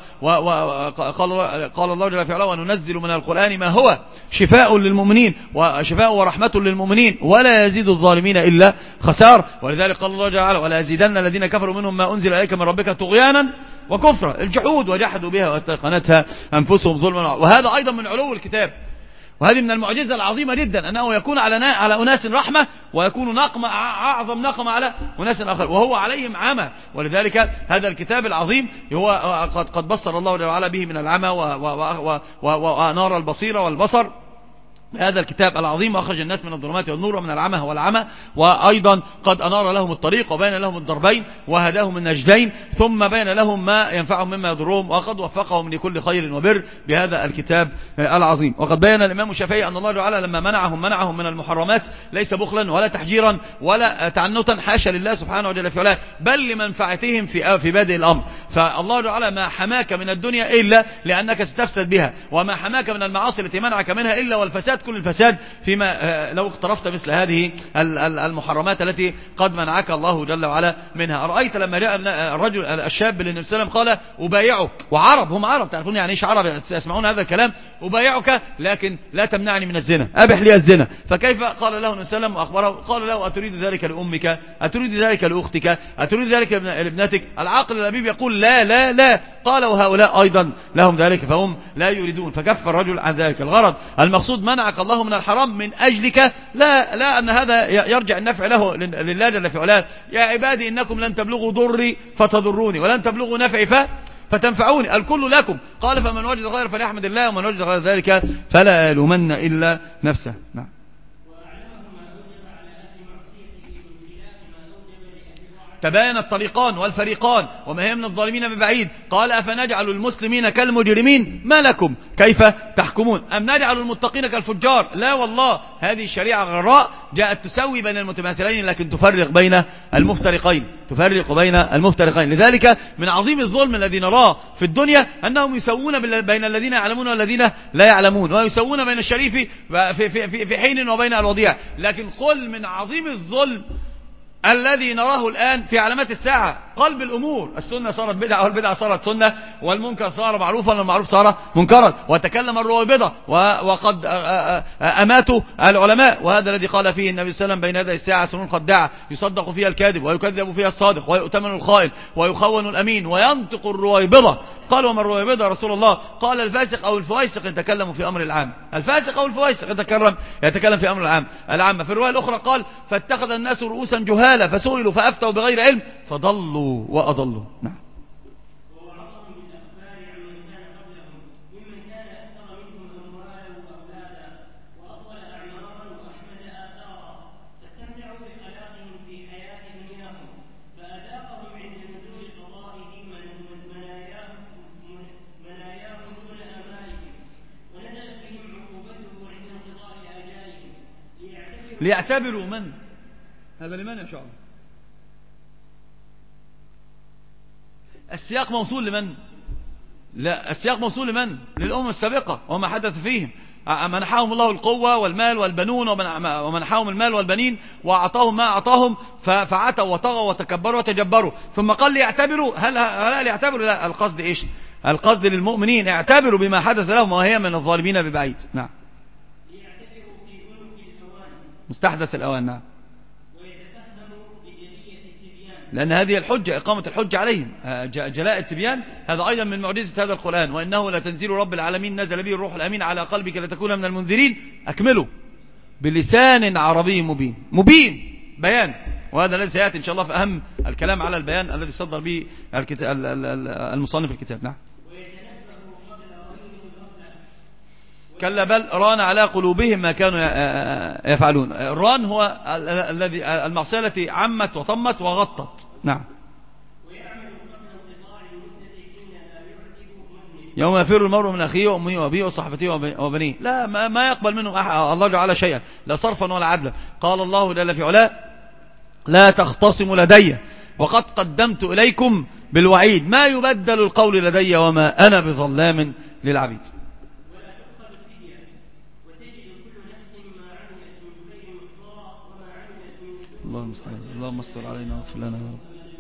A: قال الله جل في علاه وننزل من القرآن ما هو شفاء للمؤمنين وشفاء ورحمة للمؤمنين ولا يزيد الظالمين إلا خسار. ولذلك قال الله تعالى ولا يزيدن الذين كفروا منهم ما أنزل إليك من ربك طغيانا وكفرا، الجحود وجحدوا بها واستيقنتها أنفسهم ظلما. وهذا أيضا من علو الكتاب، وهذه من المعجزة العظيمة جدا أنه يكون على أناس رحمة ويكون نقمة أعظم نقمة على أناس آخر وهو عليهم عمى. ولذلك هذا الكتاب العظيم هو قد بصر الله تعالى به من العمى وأنار البصيرة والبصر. هذا الكتاب العظيم أخرج الناس من الظلمات والنور ومن العمى والعمى، وأيضا قد أنار لهم الطريق وبين لهم الضربين وهداهم النجدين، ثم بين لهم ما ينفعهم مما يضرهم، وقد وفقهم لكل خير وبر بهذا الكتاب العظيم. وقد بين الإمام الشافعي أن الله تعالى لما منعهم من المحرمات ليس بخلا ولا تحجيرا ولا تعنتا، حاشا لله سبحانه وتعالى في علاه، بل لمنفعتهم في بادئ الأمر. فالله تعالى ما حماك من الدنيا إلا لأنك ستفسد بها، وما حماك من المعاصي التي منعك منها إلا والفساد كل الفساد فيما لو اقترفت مثل هذه المحرمات التي قد منعك الله جل وعلا منها. أرأيت لما جاء الرجل الشاب للنبي صلى الله عليه وسلم قال أبايعك، وعرب هم عرب تعرفون يعني ايش عرب يسمعون هذا الكلام، أبايعك لكن لا تمنعني من الزنا، أبح لي الزنا. فكيف قال له النبي صلى الله عليه وسلم وأخبره، قال له أتريد ذلك لأمك، أتريد ذلك لأختك، أتريد ذلك لابنتك؟ العاقل اللبيب يقول لا لا لا، قال وهؤلاء أيضا لهم ذلك فهم لا يريدون. فكف الرجل عن ذلك. الغرض المقصود منعك الله من الحرام من أجلك، لا أن هذا يرجع النفع له لله جل في علاه. يا عبادي إنكم لن تبلغوا ضري فتضروني ولن تبلغوا نفعي فتنفعوني، الكل لكم. قال فمن وجد غير فليحمد الله ومن وجد غير ذلك فلا يلومن إلا نفسه. نعم. تباين الطريقان والفريقان وما هي من الظالمين ببعيد. قال أفنجعل المسلمين كالمجرمين ما لكم كيف تحكمون أم نجعل المتقين كالفجار؟ لا والله، هذه الشريعة غراء جاءت تسوي بين المتماثلين لكن تفرق بين المفترقين. لذلك من عظيم الظلم الذي نراه في الدنيا أنهم يسوون بين الذين يعلمون والذين لا يعلمون، ويسوون بين الشريف في حين وبين الوضيع. لكن قل من عظيم الظلم الذي نراه الآن في علامات الساعة قلب الأمور. السنة صارت بدعة والبدعة صارت سنة، والمنكر صار معروفا والمعروف صار منكرا. وتكلم الرويبضة وقد أماتوا العلماء، وهذا الذي قال فيه النبي صلى الله عليه وسلم بين يدي الساعة سنون خداعة يصدق فيها الكاذب ويكذب فيها الصادق ويؤتمن الخائن ويخون الأمين وينطق الرويبضة. قال وما الرويبضة رسول الله؟ قال الفاسق أو الفويسق يتكلم في أمر العام. الفاسق أو الفويسق يتكلم في أمر العام. في الرواية الأخرى قال فاتخذ الناس رؤوسا جهالا فسئلوا فأفتوا بغير علم فضلوا وأضلوا. نعم. ليعتبروا من هذا لمن يا شعب؟ السياق موصول لمن؟ لا، السياق موصول لمن؟ للأمم السابقة وما حدث فيهم. منحهم الله القوة والمال والبنون، ومنحهم المال والبنين وأعطاهم ما أعطاهم فعتوا وطغوا وتكبروا وتجبروا. ثم قال ليعتبروا. هل يعتبروا؟ لا، القصد إيش؟ القصد للمؤمنين اعتبروا بما حدث لهم وهي من الظالمين ببعيد. نعم. مستحدث الأوان. نعم. لأن هذه الحجة إقامة الحجة عليهم، جلاء التبيان هذا أيضا من معجزة هذا القرآن. وإنه لتنزيل رب العالمين نزل به الروح الأمين على قلبك لتكون من المنذرين. أكمله بلسان عربي مبين بيان. وهذا الذي سيأتي إن شاء الله في أهم الكلام على البيان الذي صدر به المصنف الكتاب. نعم. كلا بل ران على قلوبهم ما كانوا يفعلون. الران هو الذي المعصية التي عمت وطمت وغطت. نعم. يوم يفر المرء من أخيه وأمه وأبيه وصحبته وبنيه لا ما يقبل منهم الله جعل شيئا لا صرفا ولا عدلا. قال الله جل في علاه لا تختصموا لدي وقد قدمت إليكم بالوعيد ما يبدل القول لدي وما أنا بظلام للعبيد. اللهم استر علينا واغفر لنا يا رب.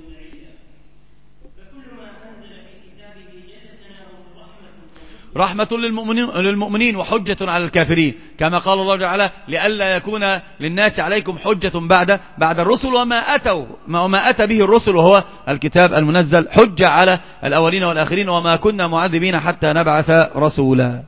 A: رحمة للمؤمنين وحجة على الكافرين، كما قال الله تعالى لئلا يكون للناس عليكم حجة بعد الرسل وما أتى به الرسل وهو الكتاب المنزل حجة على الأولين والآخرين وما كنا معذبين حتى نبعث رسولا.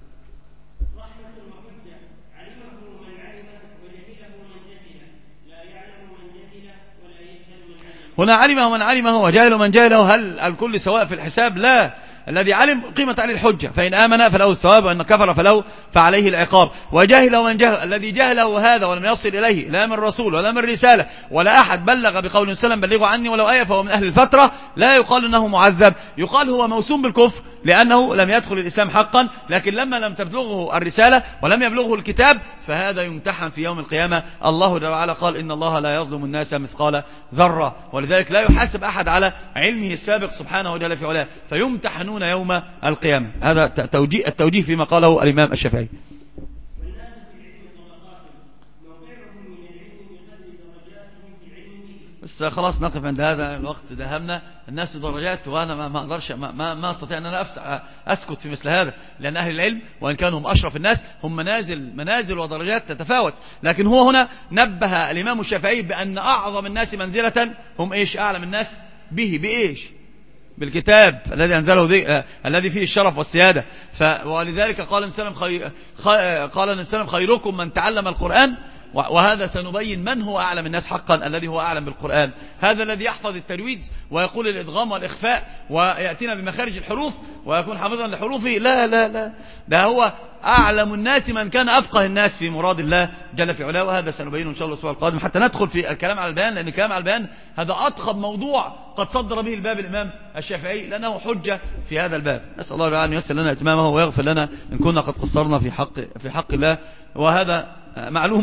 A: هنا علمه من علمه وجاهل من جاهله. هل الكل سواء في الحساب؟ لا، الذي علم قيمة عليه الحجة، فإن آمن فله الثواب وإن كفر فعليه العقاب. وجاهل من جهل، الذي جهله هذا ولم يصل إليه لا من رسول ولا من رسالة ولا أحد بلغ بقول سلم بلغوا عني ولو آية فهو من أهل الفترة، لا يقال أنه معذب، يقال هو موسوم بالكفر لأنه لم يدخل الإسلام حقا، لكن لما لم تبلغه الرسالة ولم يبلغه الكتاب فهذا يمتحن في يوم القيامة. الله جل وعلا قال إن الله لا يظلم الناس مثقال ذرة، ولذلك لا يحاسب أحد على علمه السابق سبحانه جل في علاه، فيمتحنون يوم القيامة. هذا التوجيه فيما قاله الإمام الشافعي. بس خلاص نقف عند هذا الوقت، دهمنا الناس درجات، وأنا ما أقدرش ما أستطيع أن أنا أسكت في مثل هذا، لأن أهل العلم وإن كانوا هم أشرف الناس هم منازل ودرجات تتفاوت، لكن هو هنا نبه الإمام الشافعي بأن أعظم الناس منزلة هم إيش؟ أعلم الناس بإيش؟ بالكتاب الذي أنزله الذي فيه الشرف والسيادة. ولذلك قال النبي صلى خيركم من تعلم القرآن، وهذا سنبين من هو أعلم الناس حقا الذي هو أعلم بالقرآن. هذا الذي يحفظ التجويد ويقول الإدغام والإخفاء ويأتينا بمخارج الحروف ويكون حافظا لحروفه، لا لا لا، ده هو أعلم الناس من كان أفقه الناس في مراد الله جل في علاه. وهذا سنبينه إن شاء الله الأسبوع القادم حتى ندخل في الكلام على البيان، لأن الكلام على البيان هذا أضخم موضوع قد صدر به الباب الإمام الشافعي، لأنه حجة في هذا الباب. نسأل الله تعالى أن ييسر لنا إتمامه ويغفر لنا إن كنا قد قصرنا في حق الله. وهذا معلوم